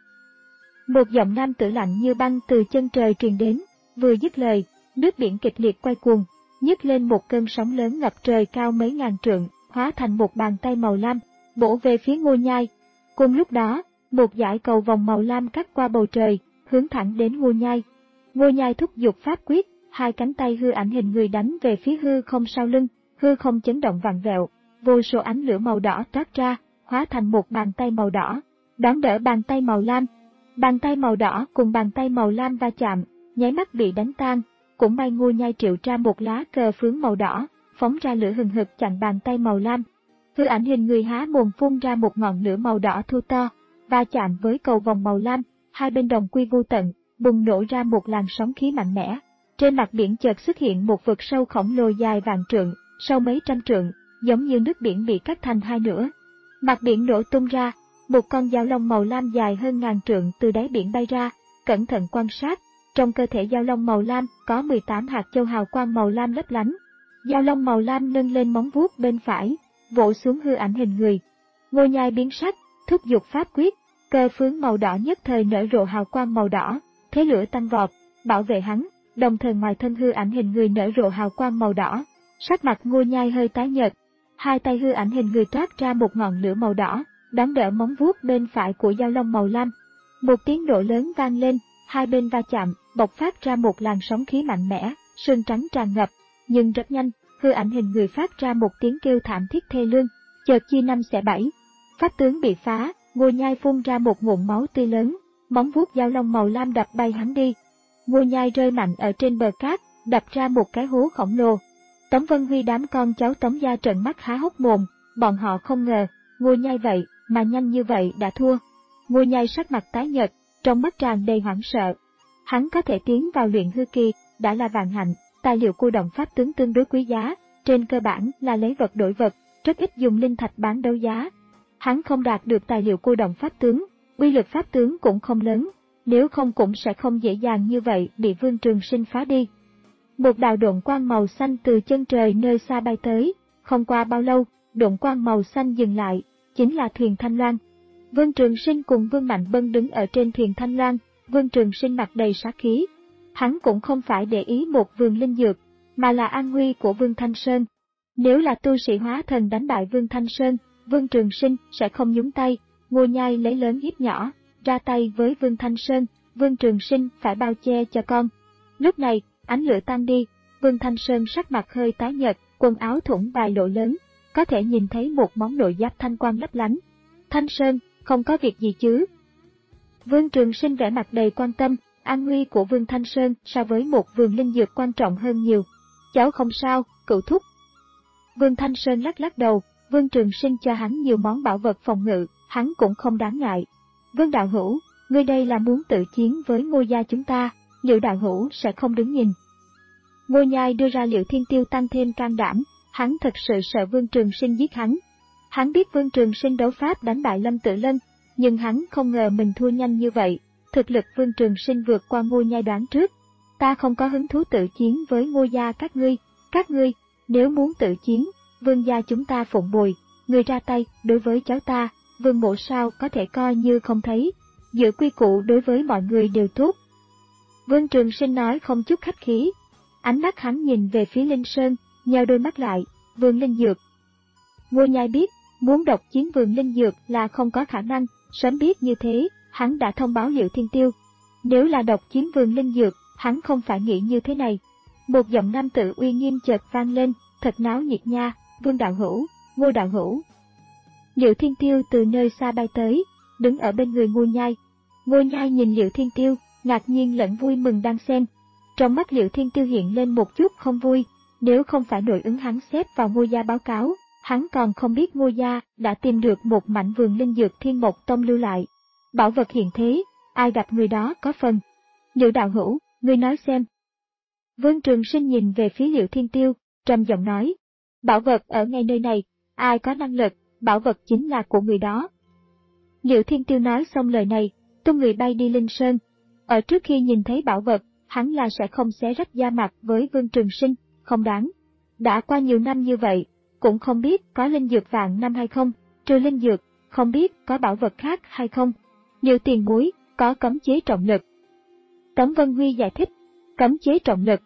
A: Một giọng nam tử lạnh như băng từ chân trời truyền đến, vừa dứt lời, nước biển kịch liệt quay cuồng, nhấc lên một cơn sóng lớn ngập trời cao mấy ngàn trượng, hóa thành một bàn tay màu lam, bổ về phía Ngô Nhai. Cùng lúc đó, một dải cầu vòng màu lam cắt qua bầu trời, hướng thẳng đến Ngô Nhai. Ngô Nhai thúc giục pháp quyết, hai cánh tay hư ảnh hình người đánh về phía hư không sau lưng, hư không chấn động vặn vẹo, vô số ánh lửa màu đỏ toát ra, hóa thành một bàn tay màu đỏ, đón đỡ bàn tay màu lam. Bàn tay màu đỏ cùng bàn tay màu lam va chạm, nháy mắt bị đánh tan. Cũng may Ngô Nhai triệu ra một lá cờ phướng màu đỏ, phóng ra lửa hừng hực chặn bàn tay màu lam. Hư ảnh hình người há mồm phun ra một ngọn lửa màu đỏ thu to, va chạm với cầu vòng màu lam, hai bên đồng quy vô tận, bùng nổ ra một làn sóng khí mạnh mẽ. Trên mặt biển chợt xuất hiện một vực sâu khổng lồ dài vạn trượng, sâu mấy trăm trượng, giống như nước biển bị cắt thành hai nửa. Mặt biển nổ tung ra, một con dao long màu lam dài hơn ngàn trượng từ đáy biển bay ra, cẩn thận quan sát, trong cơ thể dao long màu lam có mười tám hạt châu hào quang màu lam lấp lánh. Dao long màu lam nâng lên móng vuốt bên phải, vỗ xuống hư ảnh hình người. Ngô Nhai biến sắc, thúc giục pháp quyết, cơ phướng màu đỏ nhất thời nở rộ hào quang màu đỏ, thế lửa tăng vọt, bảo vệ hắn, đồng thời ngoài thân hư ảnh hình người nở rộ hào quang màu đỏ. Sắc mặt Ngô Nhai hơi tái nhợt, hai tay hư ảnh hình người toát ra một ngọn lửa màu đỏ, đón đỡ móng vuốt bên phải của dao long màu lam. Một tiếng nổ lớn vang lên, hai bên va chạm, bộc phát ra một làn sóng khí mạnh mẽ, sương trắng tràn ngập, nhưng rất nhanh, hư ảnh hình người phát ra một tiếng kêu thảm thiết thê lương, chợt chia năm xẻ bảy. Pháp tướng bị phá, Ngô Nhai phun ra một ngụm máu tươi lớn, móng vuốt dao long màu lam đập bay hắn đi. Ngô Nhai rơi mạnh ở trên bờ cát, đập ra một cái hố khổng lồ. Tống Vân Huy đám con cháu Tống gia trợn mắt há hốc mồm, bọn họ không ngờ, Ngô Nhai vậy mà nhanh như vậy đã thua. Ngô Nhai sắc mặt tái nhợt, trong mắt tràn đầy hoảng sợ. Hắn có thể tiến vào luyện hư kỳ, đã là vạn hạnh, tài liệu cô động pháp tướng tương đối quý giá, trên cơ bản là lấy vật đổi vật, rất ít dùng linh thạch bán đấu giá. Hắn không đạt được tài liệu cô động pháp tướng, uy lực pháp tướng cũng không lớn, nếu không cũng sẽ không dễ dàng như vậy bị Vương Trường Sinh phá đi. Một đạo độn quang màu xanh từ chân trời nơi xa bay tới, không qua bao lâu, độn quang màu xanh dừng lại, chính là thuyền Thanh Loan. Vương Trường Sinh cùng Vương Mạnh Bân đứng ở trên thuyền Thanh Loan, Vương Trường Sinh mặt đầy sát khí. Hắn cũng không phải để ý một vườn linh dược, mà là an nguy của Vương Thanh Sơn. Nếu là tu sĩ hóa thần đánh bại Vương Thanh Sơn, Vương Trường Sinh sẽ không nhúng tay. Ngô Nhai lấy lớn hiếp nhỏ, ra tay với Vương Thanh Sơn, Vương Trường Sinh phải bao che cho con. Lúc này, ánh lửa tan đi, Vương Thanh Sơn sắc mặt hơi tái nhợt, quần áo thủng vài lỗ lớn, có thể nhìn thấy một món nội giáp thanh quang lấp lánh. Thanh Sơn, không có việc gì chứ? Vương Trường Sinh vẻ mặt đầy quan tâm, an nguy của Vương Thanh Sơn so với một vườn linh dược quan trọng hơn nhiều. Cháu không sao, cựu thúc. Vương Thanh Sơn lắc lắc đầu, Vương Trường Sinh cho hắn nhiều món bảo vật phòng ngự, hắn cũng không đáng ngại. Vương đạo hữu, ngươi đây là muốn tự chiến với Ngô gia chúng ta, Liệu đạo hữu sẽ không đứng nhìn. Ngô Nhai đưa ra Liệu Thiên Tiêu tăng thêm can đảm, hắn thật sự sợ Vương Trường Sinh giết hắn. Hắn biết Vương Trường Sinh đấu pháp đánh bại Lâm Tự Lân, nhưng hắn không ngờ mình thua nhanh như vậy, thực lực Vương Trường Sinh vượt qua Ngô Nhai đoán trước. Ta không có hứng thú tự chiến với Ngô gia các ngươi, các ngươi, nếu muốn tự chiến, Vương gia chúng ta phụng bồi, người ra tay, đối với cháu ta, Vương Mộ sao có thể coi như không thấy, giữ quy củ đối với mọi người đều tốt. Vương Trường Sinh nói không chút khách khí, ánh mắt hắn nhìn về phía Linh Sơn, nheo đôi mắt lại, Vương Linh Dược. Ngô Nhai biết, muốn độc chiến Vương Linh Dược là không có khả năng, sớm biết như thế, hắn đã thông báo Liệu Thiên Tiêu. Nếu là độc chiến Vương Linh Dược, hắn không phải nghĩ như thế này. Một giọng nam tử uy nghiêm chợt vang lên, thật náo nhiệt nha, Vương đạo hữu, Ngô đạo hữu. Liệu Thiên Tiêu từ nơi xa bay tới, đứng ở bên người Ngô Nhai. Ngô Nhai nhìn Liệu Thiên Tiêu, ngạc nhiên lẫn vui mừng đang xen. Trong mắt Liệu Thiên Tiêu hiện lên một chút không vui, nếu không phải nội ứng hắn xếp vào Ngô gia báo cáo, hắn còn không biết Ngô gia đã tìm được một mảnh vườn linh dược Thiên Mộc Tông lưu lại. Bảo vật hiện thế, ai gặp người đó có phần. Liệu đạo hữu, ngươi nói xem. Vương Trường Sinh nhìn về phía Liệu Thiên Tiêu, trầm giọng nói, bảo vật ở ngay nơi này, ai có năng lực, bảo vật chính là của người đó. Liệu Thiên Tiêu nói xong lời này, tung người bay đi Linh Sơn. Ở trước khi nhìn thấy bảo vật, hắn là sẽ không xé rách da mặt với Vương Trường Sinh, không đáng. Đã qua nhiều năm như vậy, cũng không biết có linh dược vạn năm hay không, trừ linh dược, không biết có bảo vật khác hay không. Liệu tiền bối, có cấm chế trọng lực. Tống Vân Huy giải thích, cấm chế trọng lực.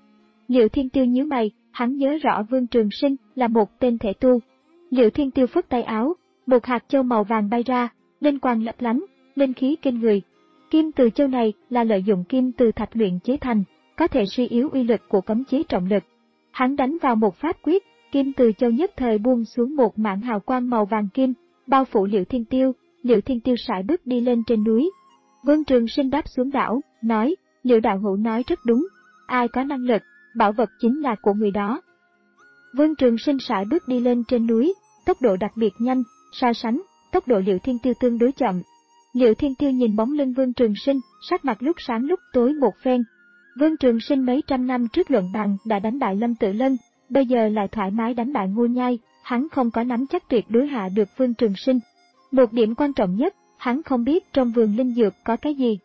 A: Liệu Thiên Tiêu nhíu mày, hắn nhớ rõ Vương Trường Sinh là một tên thể tu. Liệu Thiên Tiêu phất tay áo, một hạt châu màu vàng bay ra, linh quang lấp lánh, linh khí kinh người. Kim từ châu này là lợi dụng kim từ thạch luyện chế thành, có thể suy yếu uy lực của cấm chế trọng lực. Hắn đánh vào một pháp quyết, kim từ châu nhất thời buông xuống một mảng hào quang màu vàng kim, bao phủ Liệu Thiên Tiêu. Liệu Thiên Tiêu sải bước đi lên trên núi. Vương Trường Sinh đáp xuống đảo, nói, Liệu đạo hữu nói rất đúng, ai có năng lực, bảo vật chính là của người đó. Vương Trường Sinh sải bước đi lên trên núi, tốc độ đặc biệt nhanh, so sánh, tốc độ Liệu Thiên Tiêu tương đối chậm. Liệu Thiên Tiêu nhìn bóng lưng Vương Trường Sinh, sắc mặt lúc sáng lúc tối một phen. Vương Trường Sinh mấy trăm năm trước luận bằng đã đánh bại Lâm Tự Lân, bây giờ lại thoải mái đánh bại Ngô Nhai, hắn không có nắm chắc tuyệt đối hạ được Vương Trường Sinh. Một điểm quan trọng nhất, hắn không biết trong vườn linh dược có cái gì.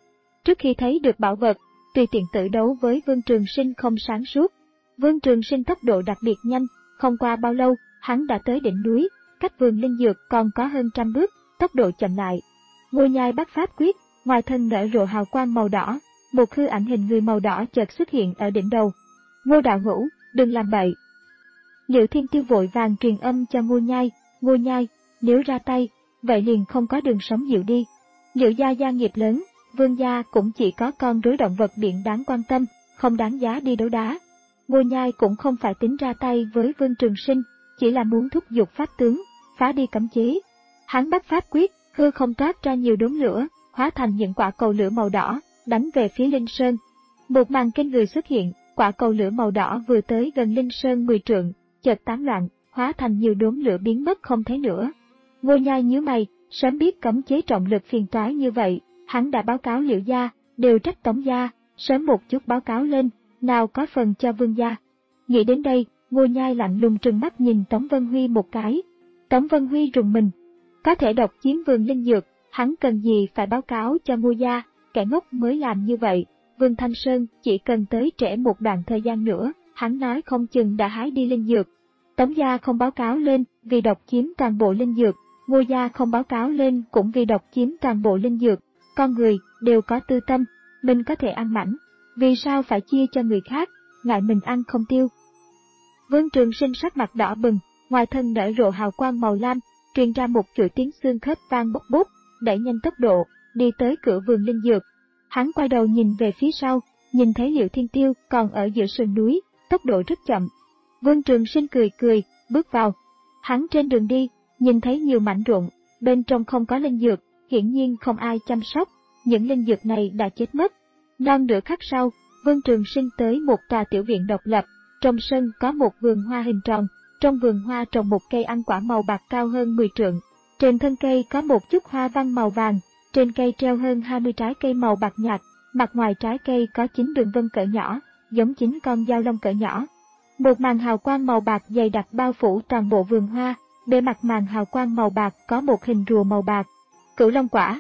A: Trước khi thấy được bảo vật, tùy tiện tự đấu với Vương Trường Sinh không sáng suốt. Vương Trường Sinh tốc độ đặc biệt nhanh, không qua bao lâu, hắn đã tới đỉnh núi, cách vườn linh dược còn có hơn trăm bước, tốc độ chậm lại. Ngô Nhai bắt pháp quyết, ngoài thân nở rộ hào quang màu đỏ, một hư ảnh hình người màu đỏ chợt xuất hiện ở đỉnh đầu. Ngô đạo hữu, đừng làm bậy. Liệu Thiên Tiêu vội vàng truyền âm cho Ngô Nhai, Ngô Nhai, nếu ra tay, vậy liền không có đường sống dịu đi. Liệu gia gia nghiệp lớn, Vương gia cũng chỉ có con rối động vật biển đáng quan tâm, không đáng giá đi đấu đá. Ngô Nhai cũng không phải tính ra tay với Vương Trường Sinh, chỉ là muốn thúc giục pháp tướng, phá đi cấm chế. Hắn bắt pháp quyết, hư không toát ra nhiều đốm lửa, hóa thành những quả cầu lửa màu đỏ, đánh về phía Linh Sơn. Một màn kinh người xuất hiện, quả cầu lửa màu đỏ vừa tới gần Linh Sơn mười trượng, chợt tán loạn, hóa thành nhiều đốm lửa biến mất không thấy nữa. Ngô Nhai nhíu mày, sớm biết cấm chế trọng lực phiền toái như vậy, hắn đã báo cáo Liễu gia, đều trách Tống gia, sớm một chút báo cáo lên, nào có phần cho Vương gia. Nghĩ đến đây, Ngô Nhai lạnh lùng trừng mắt nhìn Tống Vân Huy một cái. Tống Vân Huy rùng mình, có thể độc chiếm vườn linh dược, hắn cần gì phải báo cáo cho Ngô gia, kẻ ngốc mới làm như vậy. Vương Thanh Sơn chỉ cần tới trễ một đoạn thời gian nữa, hắn nói không chừng đã hái đi linh dược. Tống gia không báo cáo lên vì độc chiếm toàn bộ linh dược, Ngô gia không báo cáo lên cũng vì độc chiếm toàn bộ linh dược. Con người đều có tư tâm, mình có thể ăn mảnh, vì sao phải chia cho người khác, ngại mình ăn không tiêu. Vương Trường Sinh sắc mặt đỏ bừng, ngoài thân nở rộ hào quang màu lam, truyền ra một chuỗi tiếng xương khớp vang bốc bốc, đẩy nhanh tốc độ, đi tới cửa vườn linh dược. Hắn quay đầu nhìn về phía sau, nhìn thấy Liệu Thiên Tiêu còn ở giữa sườn núi, tốc độ rất chậm. Vương Trường Sinh cười cười, bước vào. Hắn trên đường đi, nhìn thấy nhiều mảnh ruộng, bên trong không có linh dược, hiển nhiên không ai chăm sóc, những linh dược này đã chết mất. Non nửa khắc sau, Vương Trường Sinh tới một tòa tiểu viện độc lập, trong sân có một vườn hoa hình tròn, trong vườn hoa trồng một cây ăn quả màu bạc cao hơn mười trượng. Trên thân cây có một chút hoa văn màu vàng, trên cây treo hơn hai mươi trái cây màu bạc nhạt, mặt ngoài trái cây có chín đường vân cỡ nhỏ, giống chín con dao long cỡ nhỏ. Một màn hào quang màu bạc dày đặc bao phủ toàn bộ vườn hoa, bề mặt màn hào quang màu bạc có một hình rùa màu bạc. Cửu Long quả.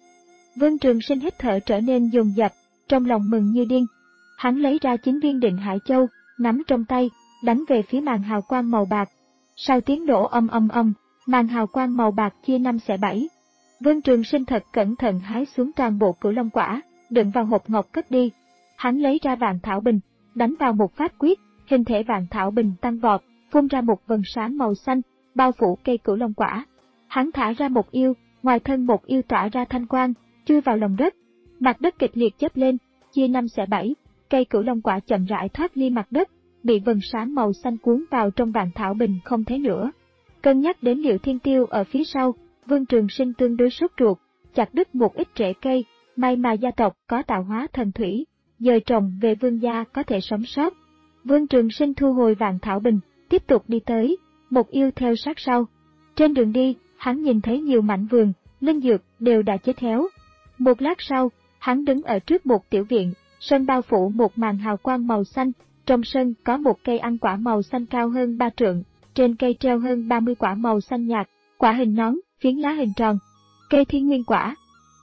A: Vương Trường Sinh hít thở trở nên dồn dập, trong lòng mừng như điên. Hắn lấy ra chín viên Định Hải Châu, nắm trong tay, đánh về phía màn hào quang màu bạc. Sau tiếng nổ âm âm âm, màn hào quang màu bạc chia năm xẻ bảy. Vương Trường Sinh thật cẩn thận hái xuống toàn bộ Cửu Long quả, đựng vào hộp ngọc cất đi. Hắn lấy ra vạn thảo bình, đánh vào một pháp quyết, hình thể vạn thảo bình tăng vọt, phun ra một vầng sáng màu xanh, bao phủ cây Cửu Long quả. Hắn thả ra một yêu, ngoài thân một yêu tỏa ra thanh quang, chui vào lòng đất. Mặt đất kịch liệt chớp lên, chia năm xẻ bảy, cây Cửu Long quả chậm rãi thoát ly mặt đất, bị vầng sáng màu xanh cuốn vào trong vạn thảo bình không thấy nữa. Cân nhắc đến Liệu Thiên Tiêu ở phía sau, Vương Trường Sinh tương đối sốt ruột, chặt đứt một ít rễ cây, may mà gia tộc có tạo hóa thần thủy, dời trồng về Vương gia có thể sống sót. Vương Trường Sinh thu hồi vạn thảo bình, tiếp tục đi tới, một yêu theo sát sau. Trên đường đi, hắn nhìn thấy nhiều mảnh vườn, linh dược đều đã chết héo. Một lát sau, hắn đứng ở trước một tiểu viện, sân bao phủ một màn hào quang màu xanh, trong sân có một cây ăn quả màu xanh cao hơn ba trượng, trên cây treo hơn ba mươi quả màu xanh nhạt, quả hình nón, phiến lá hình tròn. Cây thiên nguyên quả.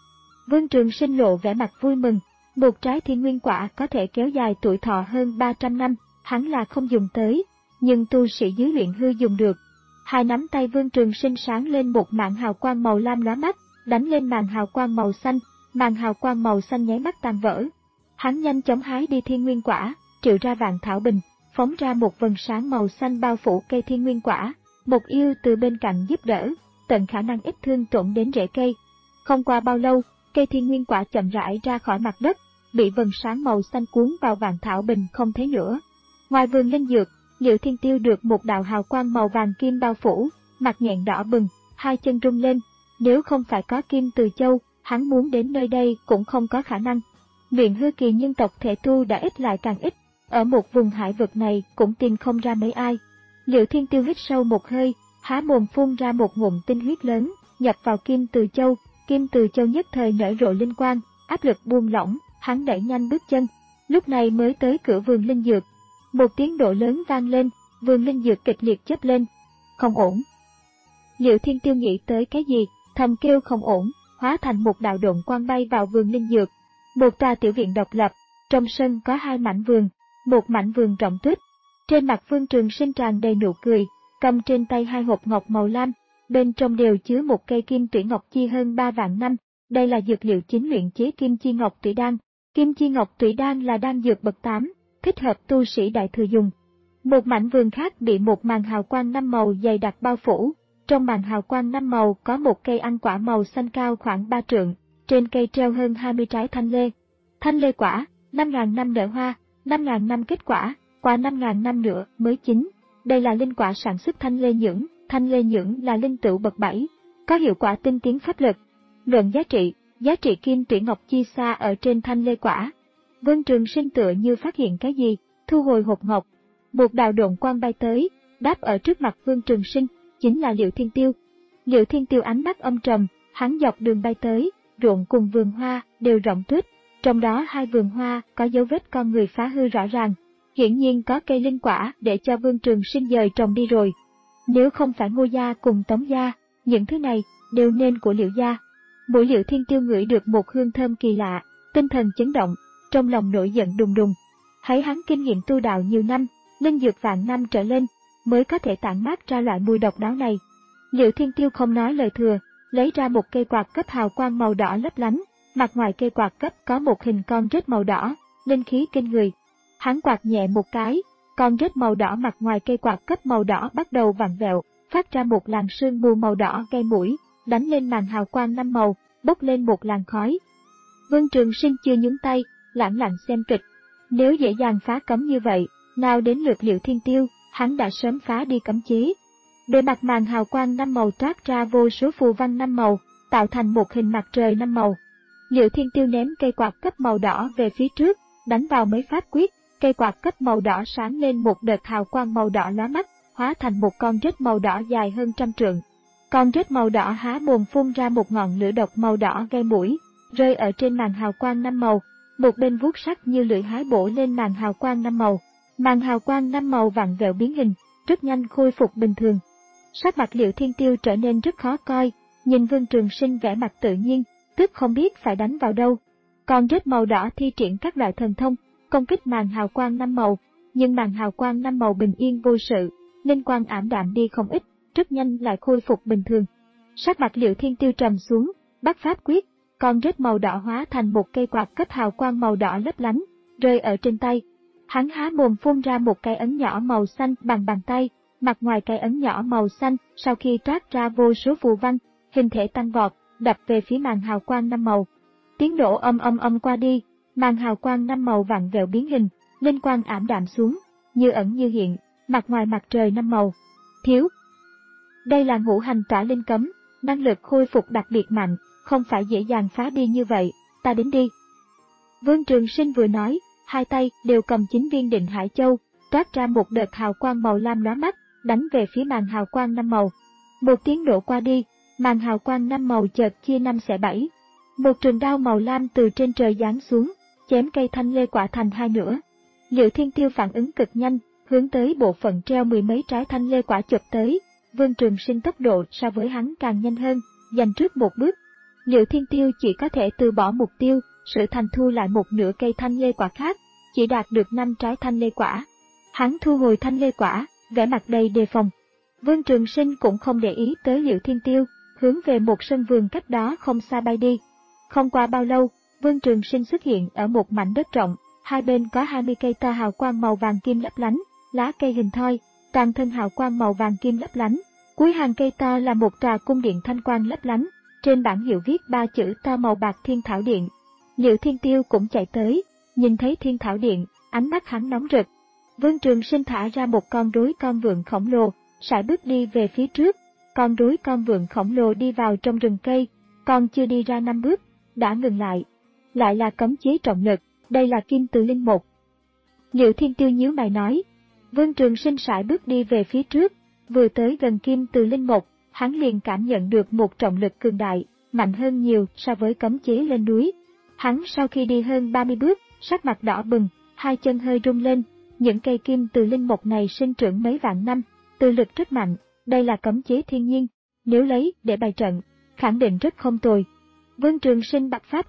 A: Vương Trường Sinh lộ vẻ mặt vui mừng, một trái thiên nguyên quả có thể kéo dài tuổi thọ hơn ba trăm năm, hắn là không dùng tới, nhưng tu sĩ dưới luyện hư dùng được. Hai nắm tay Vương Trường Sinh sáng lên một màn hào quang màu lam lóa mắt, đánh lên màn hào quang màu xanh, màn hào quang màu xanh nháy mắt tan vỡ. Hắn nhanh chóng hái đi thiên nguyên quả, triệu ra vạn thảo bình, phóng ra một vầng sáng màu xanh bao phủ cây thiên nguyên quả. Một yêu từ bên cạnh giúp đỡ, tận khả năng ít thương tổn đến rễ cây. Không qua bao lâu, cây thiên nguyên quả chậm rãi ra khỏi mặt đất, bị vầng sáng màu xanh cuốn vào vạn thảo bình không thấy nữa. Ngoài vườn linh dược, Liệu Thiên Tiêu được một đạo hào quang màu vàng kim bao phủ, mặt nhẹn đỏ bừng, hai chân rung lên. Nếu không phải có Kim Từ Châu, hắn muốn đến nơi đây cũng không có khả năng. Luyện hư kỳ nhân tộc thể tu đã ít lại càng ít, ở một vùng hải vực này cũng tìm không ra mấy ai. Liệu Thiên Tiêu hít sâu một hơi, há mồm phun ra một ngụm tinh huyết lớn, nhập vào Kim Từ Châu. Kim Từ Châu nhất thời nở rộ linh quang, áp lực buông lỏng, hắn đẩy nhanh bước chân, lúc này mới tới cửa vườn linh dược. Một tiếng nổ lớn vang lên, vườn linh dược kịch liệt chớp lên. Không ổn. Liệu Thiên Tiêu nghĩ tới cái gì, thầm kêu không ổn, hóa thành một đạo độn quang bay vào vườn linh dược. Một tòa tiểu viện độc lập, trong sân có hai mảnh vườn, một mảnh vườn rộng tuyết. Trên mặt Vương Trường Sinh tràn đầy nụ cười, cầm trên tay hai hộp ngọc màu lam, bên trong đều chứa một cây kim tuyển ngọc chi hơn ba vạn năm. Đây là dược liệu chính luyện chế kim chi ngọc tủy đan. Kim chi ngọc tủy đan là đan dược bậc tám, thích hợp tu sĩ đại thừa dùng. Một mảnh vườn khác bị một màn hào quang năm màu dày đặc bao phủ. Trong màn hào quang năm màu có một cây ăn quả màu xanh cao khoảng ba trượng, trên cây treo hơn hai mươi trái thanh lê. Thanh lê quả, năm nghìn năm nở hoa, năm nghìn năm kết quả, qua năm nghìn năm nữa mới chín. Đây là linh quả sản xuất thanh lê nhưỡng, thanh lê nhưỡng là linh tửu bậc bảy, có hiệu quả tinh tiến pháp lực. Luận giá trị, giá trị kim tuyển ngọc chi xa ở trên thanh lê quả. Vương Trường Sinh tựa như phát hiện cái gì, thu hồi hộp ngọc. Một đạo độn quang bay tới, đáp ở trước mặt Vương Trường Sinh, chính là Liệu Thiên Tiêu. Liệu Thiên Tiêu ánh mắt âm trầm, hắn dọc đường bay tới, ruộng cùng vườn hoa đều rộng tuyết, trong đó hai vườn hoa có dấu vết con người phá hư rõ ràng. Hiển nhiên có cây linh quả để cho Vương Trường Sinh dời trồng đi rồi. Nếu không phải Ngô gia cùng Tống gia, những thứ này đều nên của Liệu gia. Mũi Liệu Thiên Tiêu ngửi được một hương thơm kỳ lạ, tinh thần chấn động, trong lòng nổi giận đùng đùng. Thấy hắn kinh nghiệm tu đạo nhiều năm, linh dược vạn năm trở lên, mới có thể tản mát ra loại mùi độc đáo này. Liệu Thiên Tiêu không nói lời thừa, lấy ra một cây quạt cấp hào quang màu đỏ lấp lánh, mặt ngoài cây quạt cấp có một hình con rết màu đỏ, linh khí kinh người. Hắn quạt nhẹ một cái, con rết màu đỏ mặt ngoài cây quạt cấp màu đỏ bắt đầu vặn vẹo, phát ra một làn sương mù màu đỏ gây mũi, đánh lên màn hào quang năm màu, bốc lên một làn khói. Vương Trường Sinh chưa nhúng tay, lẳng lặng xem kịch. Nếu dễ dàng phá cấm như vậy, nào đến lượt Liệu Thiên Tiêu, hắn đã sớm phá đi cấm chế. Bề mặt màn hào quang năm màu toát ra vô số phù văn năm màu, tạo thành một hình mặt trời năm màu. Liệu Thiên Tiêu ném cây quạt cấp màu đỏ về phía trước, đánh vào mấy pháp quyết, cây quạt cấp màu đỏ sáng lên một đợt hào quang màu đỏ lóa mắt, hóa thành một con rết màu đỏ dài hơn trăm trượng. Con rết màu đỏ há mồm phun ra một ngọn lửa độc màu đỏ gây mũi, rơi ở trên màn hào quang năm màu, một bên vuốt sắc như lưỡi hái bổ lên màn hào quang năm màu. Màn hào quang năm màu vặn vẹo biến hình, rất nhanh khôi phục bình thường. Sắc mặt Liệu Thiên Tiêu trở nên rất khó coi, nhìn Vương Trường Sinh vẻ mặt tự nhiên, tức không biết phải đánh vào đâu. Con rết màu đỏ thi triển các loại thần thông, công kích màn hào quang năm màu, nhưng màn hào quang năm màu bình yên vô sự, linh quang ảm đạm đi không ít, rất nhanh lại khôi phục bình thường. Sắc mặt Liệu Thiên Tiêu trầm xuống, bắt pháp quyết, con rết màu đỏ hóa thành một cây quạt cấp hào quang màu đỏ lấp lánh, rơi ở trên tay. Hắn há mồm phun ra một cái ấn nhỏ màu xanh bằng bàn tay, mặt ngoài cái ấn nhỏ màu xanh sau khi toát ra vô số phù văn, hình thể tăng vọt, đập về phía màn hào quang năm màu. Tiếng nổ âm âm âm qua đi, màn hào quang năm màu vặn vẹo biến hình, linh quang ảm đạm xuống, như ẩn như hiện, mặt ngoài mặt trời năm màu. Thiếu. Đây là ngũ hành tỏa linh cấm, năng lực khôi phục đặc biệt mạnh, không phải dễ dàng phá đi như vậy, ta đến đi. Vương Trường Sinh vừa nói, hai tay đều cầm chín viên Định Hải Châu, toát ra một đợt hào quang màu lam lóa mắt, đánh về phía màn hào quang năm màu. Một tiếng nổ qua đi, màn hào quang năm màu chợt chia năm xẻ bảy. Một trường đao màu lam từ trên trời giáng xuống, chém cây thanh lê quả thành hai nửa. Liệu Thiên Tiêu phản ứng cực nhanh, hướng tới bộ phận treo mười mấy trái thanh lê quả chụp tới. Vương Trường Sinh tốc độ so với hắn càng nhanh hơn, giành trước một bước. Liệu Thiên Tiêu chỉ có thể từ bỏ mục tiêu, sự thành thu lại một nửa cây thanh lê quả khác, chỉ đạt được năm trái thanh lê quả. Hắn thu hồi thanh lê quả, vẻ mặt đầy đề phòng. Vương Trường Sinh cũng không để ý tới Liệu Thiên Tiêu, hướng về một sân vườn cách đó không xa bay đi. Không qua bao lâu, Vương Trường Sinh xuất hiện ở một mảnh đất rộng, hai bên có hai mươi cây to hào quang màu vàng kim lấp lánh, lá cây hình thoi, toàn thân hào quang màu vàng kim lấp lánh. Cuối hàng cây to là một tòa cung điện thanh quang lấp lánh, trên bảng hiệu viết ba chữ to màu bạc Thiên Thảo Điện. Liệu Thiên Tiêu cũng chạy tới, nhìn thấy Thiên Thảo Điện, ánh mắt hắn nóng rực. Vương Trường Sinh thả ra một con rối con vượn khổng lồ, sải bước đi về phía trước. Con rối con vượn khổng lồ đi vào trong rừng cây, còn chưa đi ra năm bước, đã ngừng lại. Lại là cấm chế trọng lực, đây là Kim Từ Linh một. Liệu Thiên Tiêu nhíu mày nói. Vương Trường Sinh sải bước đi về phía trước, vừa tới gần Kim Từ Linh một, hắn liền cảm nhận được một trọng lực cường đại, mạnh hơn nhiều so với cấm chế lên núi. Hắn sau khi đi hơn ba mươi bước, sắc mặt đỏ bừng, hai chân hơi rung lên. Những cây Kim Từ Linh một này sinh trưởng mấy vạn năm, từ lực rất mạnh, đây là cấm chế thiên nhiên, nếu lấy để bày trận, khẳng định rất không tồi. Vương Trường Sinh bật pháp quyết,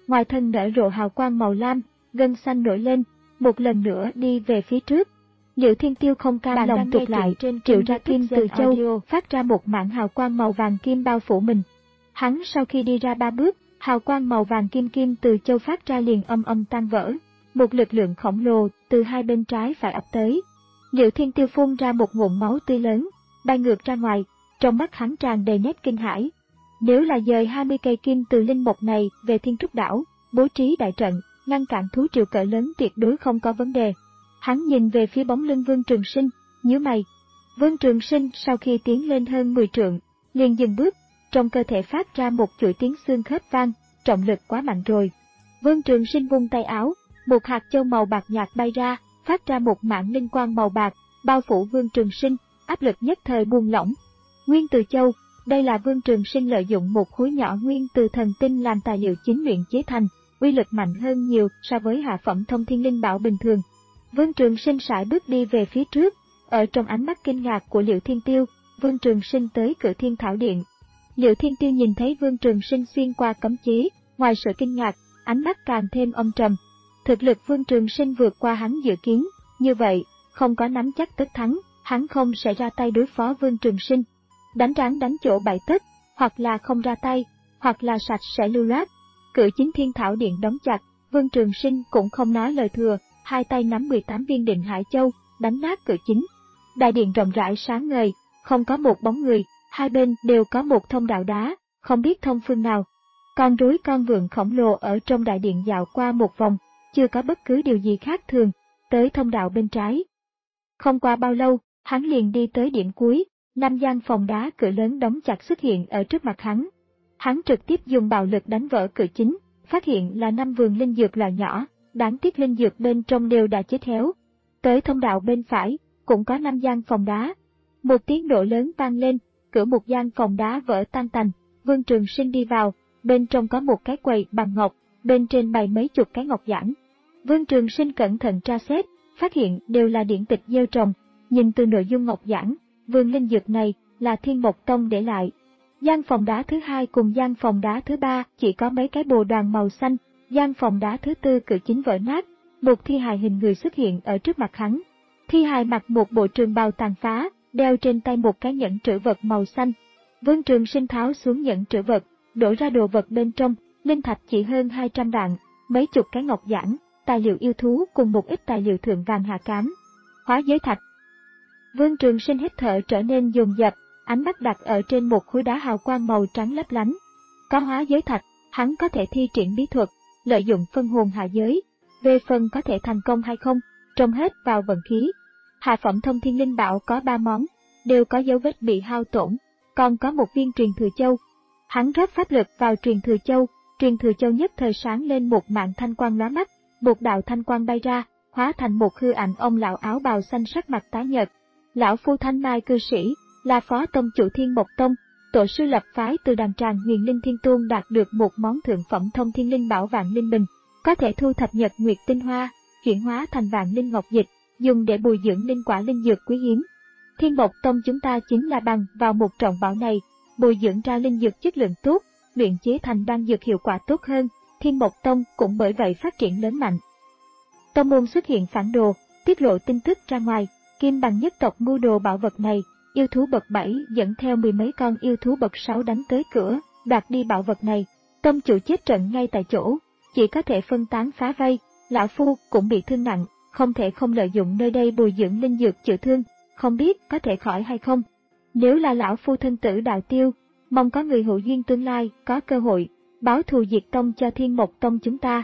A: ngoài thân nở rộ hào quang màu lam, gân xanh nổi lên, một lần nữa đi về phía trước. Liễu Thiên Tiêu không cam lòng tụt lại, trên triệu ra kim từ châu, phát ra một mảng hào quang màu vàng kim bao phủ mình. Hắn sau khi đi ra ba bước, hào quang màu vàng kim kim từ châu phát ra liền âm âm tan vỡ. Một lực lượng khổng lồ từ hai bên trái phải ập tới. Liễu Thiên Tiêu phun ra một ngụm máu tươi lớn, bay ngược ra ngoài, trong mắt hắn tràn đầy nét kinh hãi. Nếu là dời hai mươi cây kim từ linh mục này về Thiên Trúc Đảo, bố trí đại trận, ngăn cản thú triều cỡ lớn tuyệt đối không có vấn đề. Hắn nhìn về phía bóng lưng Vương Trường Sinh, nhíu mày. Vương Trường Sinh sau khi tiến lên hơn mười trượng, liền dừng bước, trong cơ thể phát ra một chuỗi tiếng xương khớp vang, trọng lực quá mạnh rồi. Vương Trường Sinh vung tay áo, một hạt châu màu bạc nhạt bay ra, phát ra một mảng linh quang màu bạc, bao phủ Vương Trường Sinh, áp lực nhất thời buông lỏng. Nguyên từ châu, đây là Vương Trường Sinh lợi dụng một khối nhỏ nguyên từ thần tinh làm tài liệu chính luyện chế thành, uy lực mạnh hơn nhiều so với hạ phẩm thông thiên linh bảo bình thường. Vương Trường Sinh sải bước đi về phía trước, ở trong ánh mắt kinh ngạc của Liễu Thiên Tiêu, Vương Trường Sinh tới Cửu Thiên Thảo Điện. Liễu Thiên Tiêu nhìn thấy Vương Trường Sinh xuyên qua cấm chế, ngoài sự kinh ngạc, ánh mắt càng thêm âm trầm. Thực lực Vương Trường Sinh vượt qua hắn dự kiến, như vậy, không có nắm chắc tất thắng, hắn không sẽ ra tay đối phó Vương Trường Sinh. Đánh rắn đánh chỗ bại tất, hoặc là không ra tay, hoặc là sạch sẽ lưu loát. Cửu Chính Thiên Thảo Điện đóng chặt, Vương Trường Sinh cũng không nói lời thừa, hai tay nắm mười tám viên Định Hải Châu, đánh nát cửu chính. Đại điện rộng rãi sáng ngời, không có một bóng người, hai bên đều có một thông đạo đá, không biết thông phương nào. Con rối con vượn khổng lồ ở trong đại điện dạo qua một vòng, chưa có bất cứ điều gì khác thường, tới thông đạo bên trái. Không qua bao lâu, hắn liền đi tới điểm cuối, năm gian phòng đá cửa lớn đóng chặt xuất hiện ở trước mặt hắn. Hắn trực tiếp dùng bạo lực đánh vỡ cửa chính, phát hiện là năm vườn linh dược loại nhỏ, đáng tiếc linh dược bên trong đều đã chết héo. Tới thông đạo bên phải, cũng có năm gian phòng đá. Một tiếng nổ lớn vang lên, cửa một gian phòng đá vỡ tan tành, Vương Trường Sinh đi vào, bên trong có một cái quầy bằng ngọc, bên trên bày mấy chục cái ngọc giản. Vương Trường Sinh cẩn thận tra xét, phát hiện đều là điển tịch gieo trồng, nhìn từ nội dung ngọc giản, vườn linh dược này là Thiên Mộc Tông để lại. Gian phòng đá thứ hai cùng gian phòng đá thứ ba chỉ có mấy cái bồ đoàn màu xanh, gian phòng đá thứ tư cửa chính vỡ nát, một thi hài hình người xuất hiện ở trước mặt hắn. Thi hài mặc một bộ trường bào tàn phá, đeo trên tay một cái nhẫn trữ vật màu xanh. Vương Trường Sinh tháo xuống nhẫn trữ vật, đổ ra đồ vật bên trong, linh thạch chỉ hơn hai trăm vạn, mấy chục cái ngọc giản, tài liệu yêu thú cùng một ít tài liệu thượng vàng hạ cám. Hóa giới thạch. Vương Trường Sinh hít thở trở nên dồn dập, ánh mắt đặt ở trên một khối đá hào quang màu trắng lấp lánh. Có hóa giới thạch, hắn có thể thi triển bí thuật, lợi dụng phân hồn hạ giới. Về phần có thể thành công hay không, trông hết vào vận khí. Hạ phẩm thông thiên linh bảo có ba món, đều có dấu vết bị hao tổn, còn có một viên truyền thừa châu. Hắn rót pháp lực vào truyền thừa châu, truyền thừa châu nhất thời sáng lên một mảng thanh quang lóa mắt, một đạo thanh quang bay ra, hóa thành một hư ảnh ông lão áo bào xanh sắc mặt tái nhợt. Lão phu Thanh Mai cư sĩ, là phó tông chủ Thiên Mộc Tông, tổ sư lập phái từ đàn tràng Huyền Linh Thiên Tôn đạt được một món thượng phẩm thông thiên linh bảo Vạn Linh Bình, có thể thu thập nhật nguyệt tinh hoa, chuyển hóa thành vạn linh ngọc dịch, dùng để bồi dưỡng linh quả linh dược quý hiếm. Thiên Mộc Tông chúng ta chính là bằng vào một trọng bảo này, bồi dưỡng ra linh dược chất lượng tốt, luyện chế thành đan dược hiệu quả tốt hơn, Thiên Mộc Tông cũng bởi vậy phát triển lớn mạnh. Tông môn xuất hiện phản đồ, tiết lộ tin tức ra ngoài, Kim Bằng nhất tộc mưu đồ bảo vật này, yêu thú bậc bảy dẫn theo mười mấy con yêu thú bậc sáu đánh tới cửa, đoạt đi bảo vật này. Tông chủ chết trận ngay tại chỗ, chỉ có thể phân tán phá vây, lão phu cũng bị thương nặng, không thể không lợi dụng nơi đây bồi dưỡng linh dược chữa thương, không biết có thể khỏi hay không. Nếu là lão phu thân tử đạo tiêu, mong có người hữu duyên tương lai có cơ hội báo thù diệt tông cho Thiên Mộc Tông chúng ta.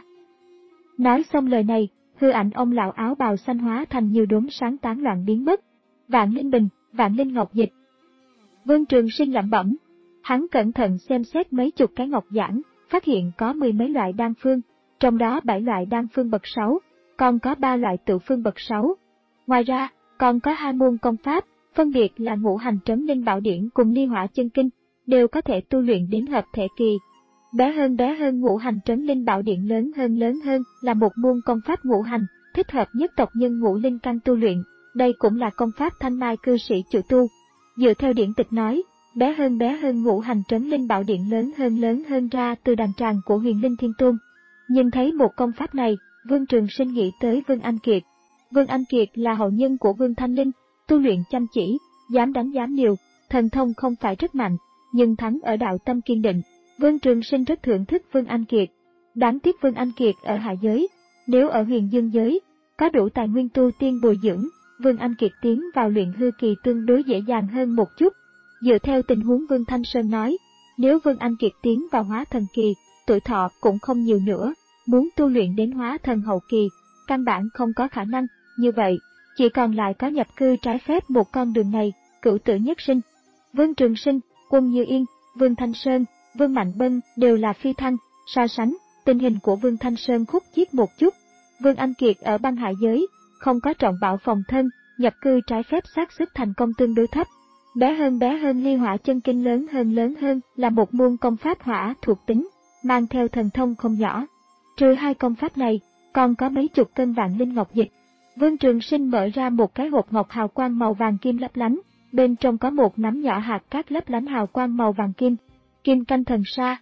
A: Nói xong lời này, hư ảnh ông lão áo bào xanh hóa thành nhiều đốm sáng tán loạn biến mất. Vạn linh bình, vạn linh ngọc dịch. Vương Trường Sinh lẩm bẩm, hắn cẩn thận xem xét mấy chục cái ngọc giản, phát hiện có mười mấy loại đan phương, trong đó bảy loại đan phương bậc sáu, còn có ba loại tự phương bậc sáu. Ngoài ra, còn có hai môn công pháp, phân biệt là Ngũ Hành Trấn Linh Bảo Điển cùng Ly Hỏa Chân Kinh, đều có thể tu luyện đến hợp thể kỳ. Bé hơn bé hơn Ngũ Hành Trấn Linh Bảo Điển, lớn hơn lớn hơn là một môn công pháp ngũ hành, thích hợp nhất tộc nhân ngũ linh căn tu luyện. Đây cũng là công pháp Thanh Mai cư sĩ chủ tu. Dựa theo điển tịch nói, bé hơn bé hơn Ngũ Hành Trấn Linh Bảo Điển lớn hơn lớn hơn ra từ đàn tràng của Huyền Linh Thiên Tôn. Nhìn thấy một công pháp này, Vương Trường Sinh nghĩ tới Vương Anh Kiệt. Vương Anh Kiệt là hậu nhân của Vương Thanh Linh, tu luyện chăm chỉ, dám đánh dám liều, thần thông không phải rất mạnh, nhưng thắng ở đạo tâm kiên định. Vương Trường Sinh rất thưởng thức Vương Anh Kiệt. Đáng tiếc Vương Anh Kiệt ở hạ giới, nếu ở huyền dương giới, có đủ tài nguyên tu tiên bồi dưỡng, Vương Anh Kiệt tiến vào luyện hư kỳ tương đối dễ dàng hơn một chút. Dựa theo tình huống Vương Thanh Sơn nói, nếu Vương Anh Kiệt tiến vào hóa thần kỳ, tuổi thọ cũng không nhiều nữa, muốn tu luyện đến hóa thần hậu kỳ, căn bản không có khả năng, như vậy, chỉ còn lại có nhập cư trái phép một con đường này, cửu tử nhất sinh. Vương Trường Sinh, Quân Như Yên, Vương Thanh Sơn, Vương Mạnh Bân đều là phi thăng, so sánh, tình hình của Vương Thanh Sơn khúc chiết một chút. Vương Anh Kiệt ở băng hải giới, không có trọng bảo phòng thân, nhập cư trái phép xác suất thành công tương đối thấp. Bé hơn bé hơn ly hỏa chân kinh lớn hơn lớn hơn là một môn công pháp hỏa thuộc tính, mang theo thần thông không nhỏ. Trừ hai công pháp này, còn có mấy chục cân vạn linh ngọc dịch. Vương Trường Sinh mở ra một cái hộp ngọc hào quang màu vàng kim lấp lánh, bên trong có một nắm nhỏ hạt cát lấp lánh hào quang màu vàng kim, kim canh thần sa.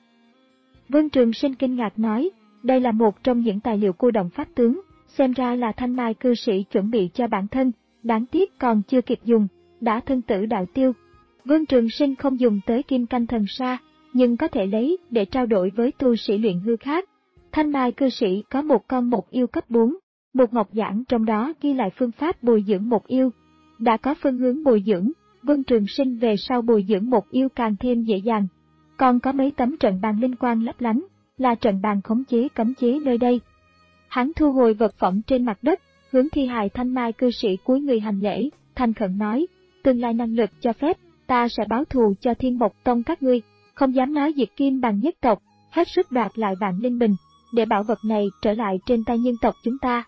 A: Vương Trường Sinh kinh ngạc nói, đây là một trong những tài liệu cô động pháp tướng, xem ra là Thanh Mai cư sĩ chuẩn bị cho bản thân, đáng tiếc còn chưa kịp dùng, đã thân tử đạo tiêu. Vương Trường Sinh không dùng tới kim canh thần sa, nhưng có thể lấy để trao đổi với tu sĩ luyện hư khác. Thanh Mai cư sĩ có một con một yêu cấp bốn, một ngọc giản trong đó ghi lại phương pháp bồi dưỡng một yêu. Đã có phương hướng bồi dưỡng, Vương Trường Sinh về sau bồi dưỡng một yêu càng thêm dễ dàng. Còn có mấy tấm trận bàn linh quang lấp lánh, là trận bàn khống chế cấm chế nơi đây. Hắn thu hồi vật phẩm trên mặt đất, hướng thi hài Thanh Mai cư sĩ cúi người hành lễ, thành khẩn nói, tương lai năng lực cho phép, ta sẽ báo thù cho Thiên Mộc Tông các ngươi, không dám nói diệt Kim Bằng nhất tộc, hết sức đoạt lại vạn linh bình, để bảo vật này trở lại trên tay nhân tộc chúng ta.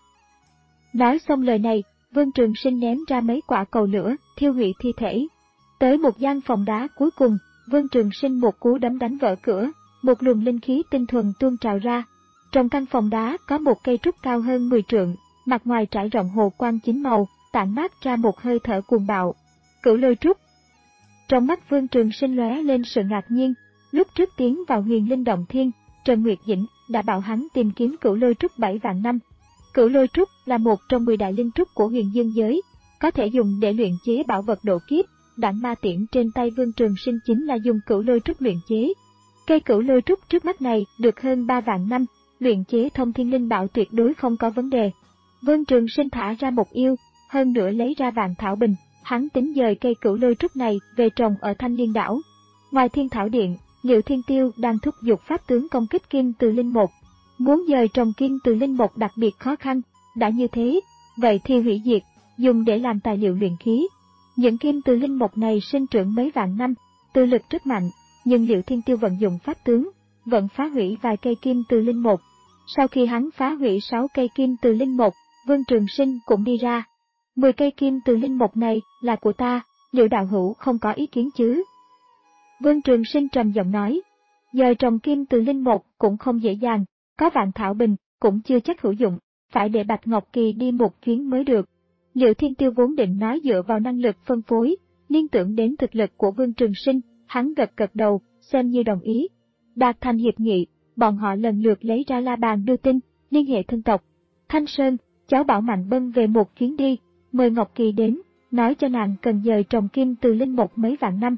A: Nói xong lời này, Vương Trường Sinh ném ra mấy quả cầu lửa, thiêu hủy thi thể. Tới một gian phòng đá cuối cùng, Vương Trường Sinh một cú đấm đánh vỡ cửa, một luồng linh khí tinh thuần tuôn trào ra. Trong căn phòng đá có một cây trúc cao hơn mười trượng, mặt ngoài trải rộng hồ quang chín màu, tản mát ra một hơi thở cuồng bạo. Cửu Lôi Trúc. Trong mắt Vương Trường Sinh lóe lên sự ngạc nhiên, lúc trước tiến vào Huyền Linh Động Thiên, Trần Nguyệt Dĩnh đã bảo hắn tìm kiếm Cửu Lôi Trúc bảy vạn năm. Cửu Lôi Trúc là một trong mười đại linh trúc của Huyền Dương giới, có thể dùng để luyện chế bảo vật độ kiếp. Đạn ma tiễn trên tay Vương Trường Sinh chính là dùng Cửu Lôi Trúc luyện chế. Cây Cửu Lôi Trúc trước mắt này được hơn ba vạn năm, luyện chế thông thiên linh bảo tuyệt đối không có vấn đề. Vương Trường Sinh thả ra một yêu, hơn nữa lấy ra vạn thảo bình, hắn tính dời cây Cửu Lôi Trúc này về trồng ở Thanh Liên đảo. Ngoài Thiên Thảo Điện, Liệu Thiên Tiêu đang thúc giục pháp tướng công kích Kim Từ Linh Một. Muốn dời trồng Kim Từ Linh Một đặc biệt khó khăn, đã như thế, vậy thì hủy diệt, dùng để làm tài liệu luyện khí. Những Kim Từ Linh Một này sinh trưởng mấy vạn năm, tư lực rất mạnh, nhưng Liệu Thiên Tiêu vận dụng pháp tướng, vẫn phá hủy vài cây Kim Từ Linh Một. Sau khi hắn phá hủy sáu cây Kim Từ Linh Một, Vương Trường Sinh cũng đi ra. Mười cây Kim Từ Linh Một này là của ta, Liệu đạo hữu không có ý kiến chứ? Vương Trường Sinh trầm giọng nói, dời trồng Kim Từ Linh Một cũng không dễ dàng, có vạn thảo bình cũng chưa chắc hữu dụng, phải để Bạch Ngọc Kỳ đi một chuyến mới được. Liệu Thiên Tiêu vốn định nói dựa vào năng lực phân phối, liên tưởng đến thực lực của Vương Trường Sinh, hắn gật gật đầu, xem như đồng ý. Đạt thành hiệp nghị, bọn họ lần lượt lấy ra la bàn đưa tin, liên hệ thân tộc. Thanh Sơn, cháu bảo Mạnh Bân về một chuyến đi, mời Ngọc Kỳ đến, nói cho nàng cần dời trồng Kim Từ Linh Một mấy vạn năm.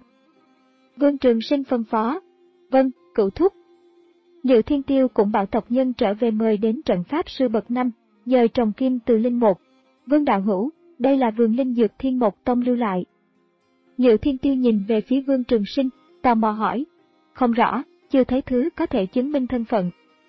A: Vương Trường Sinh phân phó, vâng, cửu thúc. Liệu Thiên Tiêu cũng bảo tộc nhân trở về mời đến trận pháp sư bậc năm, dời trồng Kim Từ Linh Một. Vương đạo hữu, đây là vườn linh dược Thiên Mộc Tông lưu lại. Liệu Thiên Tiêu nhìn về phía Vương Trường Sinh, tò mò hỏi, không rõ, chưa thấy thứ có thể chứng minh thân phận.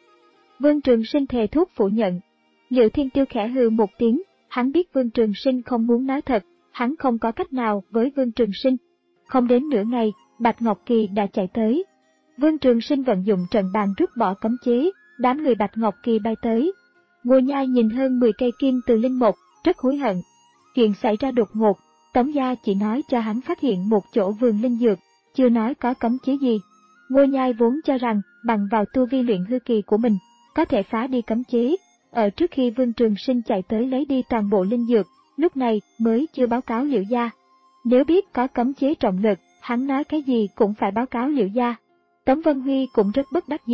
A: Vương Trường Sinh thề thốt phủ nhận. Liệu Thiên Tiêu khẽ hừ một tiếng, hắn biết Vương Trường Sinh không muốn nói thật, hắn không có cách nào với Vương Trường Sinh. Không đến nửa ngày, Bạch Ngọc Kỳ đã chạy tới. Vương Trường Sinh vận dụng trận bàn rút bỏ cấm chế, đám người Bạch Ngọc Kỳ bay tới. Ngô Nhai nhìn hơn mười cây Kim Từ Linh Một, rất hối hận. Chuyện xảy ra đột ngột, Tống Gia chỉ nói cho hắn phát hiện một chỗ vườn linh dược, chưa nói có cấm chế gì. Ngô Nhai vốn cho rằng bằng vào tu vi luyện hư kỳ của mình, có thể phá đi cấm chế, ở trước khi Vương Trường Sinh chạy tới lấy đi toàn bộ linh dược, lúc này mới chưa báo cáo Liễu gia. Nếu biết có cấm chế trọng lực, hắn nói cái gì cũng phải báo cáo Liễu gia. Tống Vân Huy cũng rất bất đắc dĩ,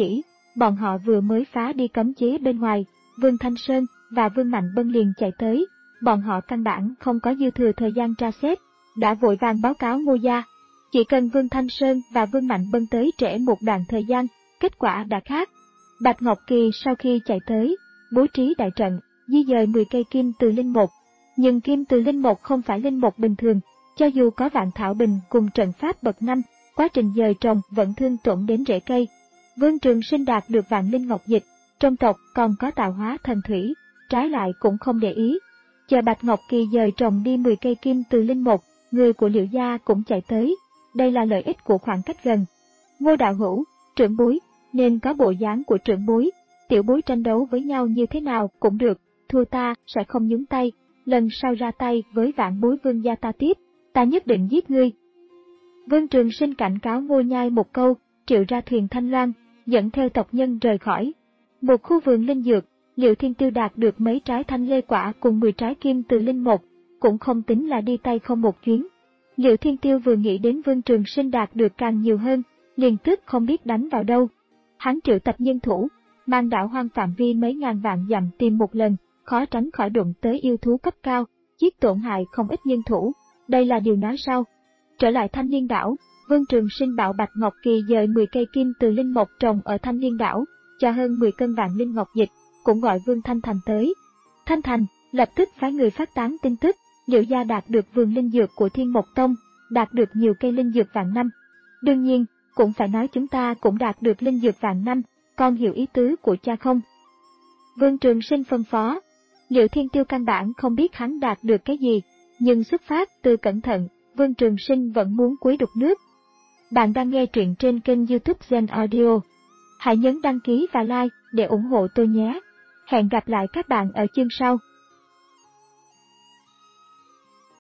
A: bọn họ vừa mới phá đi cấm chế bên ngoài, Vương Thanh Sơn và Vương Mạnh Bân liền chạy tới, bọn họ căn bản không có dư thừa thời gian tra xét, đã vội vàng báo cáo Ngô gia. Chỉ cần Vương Thanh Sơn và Vương Mạnh Bân tới trễ một đoạn thời gian, kết quả đã khác. Bạch Ngọc Kỳ sau khi chạy tới, bố trí đại trận, di dời mười cây kim từ linh một. Nhưng kim từ linh một không phải linh một bình thường, cho dù có vạn thảo bình cùng trận pháp bậc năm, quá trình dời trồng vẫn thương tổn đến rễ cây. Vương Trường Sinh đạt được vạn linh ngọc dịch, trong tộc còn có tạo hóa thần thủy, trái lại cũng không để ý. Chờ Bạch Ngọc Kỳ dời trồng đi mười cây kim từ linh một, người của Liễu gia cũng chạy tới. Đây là lợi ích của khoảng cách gần. Ngô đạo hữu, trưởng bối, nên có bộ dáng của trưởng bối, tiểu bối tranh đấu với nhau như thế nào cũng được, thua ta sẽ không nhúng tay, lần sau ra tay với vạn bối Vương gia ta tiếp, ta nhất định giết ngươi. Vương Trường Sinh cảnh cáo Ngô Nhai một câu, triệu ra thuyền Thanh Loan, dẫn theo tộc nhân rời khỏi. Một khu vườn linh dược, Liệu Thiên Tiêu đạt được mấy trái thanh lê quả cùng mười trái kim từ linh một, cũng không tính là đi tay không một chuyến. Liệu Thiên Tiêu vừa nghĩ đến Vương Trường Sinh đạt được càng nhiều hơn, liền tức không biết đánh vào đâu. Hắn triệu tập nhân thủ, mang đảo hoang phạm vi mấy ngàn vạn dặm tìm một lần, khó tránh khỏi đụng tới yêu thú cấp cao, giết tổn hại không ít nhân thủ. Đây là điều nói sau. Trở lại Thanh Liên đảo, Vương Trường Sinh bảo Bạch Ngọc Kỳ dời mười cây kim từ linh một trồng ở Thanh Liên đảo, cho hơn mười cân vạn linh ngọc dịch, cũng gọi Vương Thanh Thành tới. Thanh Thành lập tức phái người phát tán tin tức, Liễu gia đạt được vườn linh dược của Thiên Mộc Tông, đạt được nhiều cây linh dược vạn năm. Đương nhiên, cũng phải nói chúng ta cũng đạt được linh dược vạn năm, con hiểu ý tứ của cha không? Vương Trường Sinh phân phó. Liệu Thiên Tiêu căn bản không biết hắn đạt được cái gì, nhưng xuất phát từ cẩn thận, Vương Trường Sinh vẫn muốn cúi đục nước. Bạn đang nghe truyện trên kênh YouTube Zen Audio. Hãy nhấn đăng ký và like để ủng hộ tôi nhé. Hẹn gặp lại các bạn ở chương sau.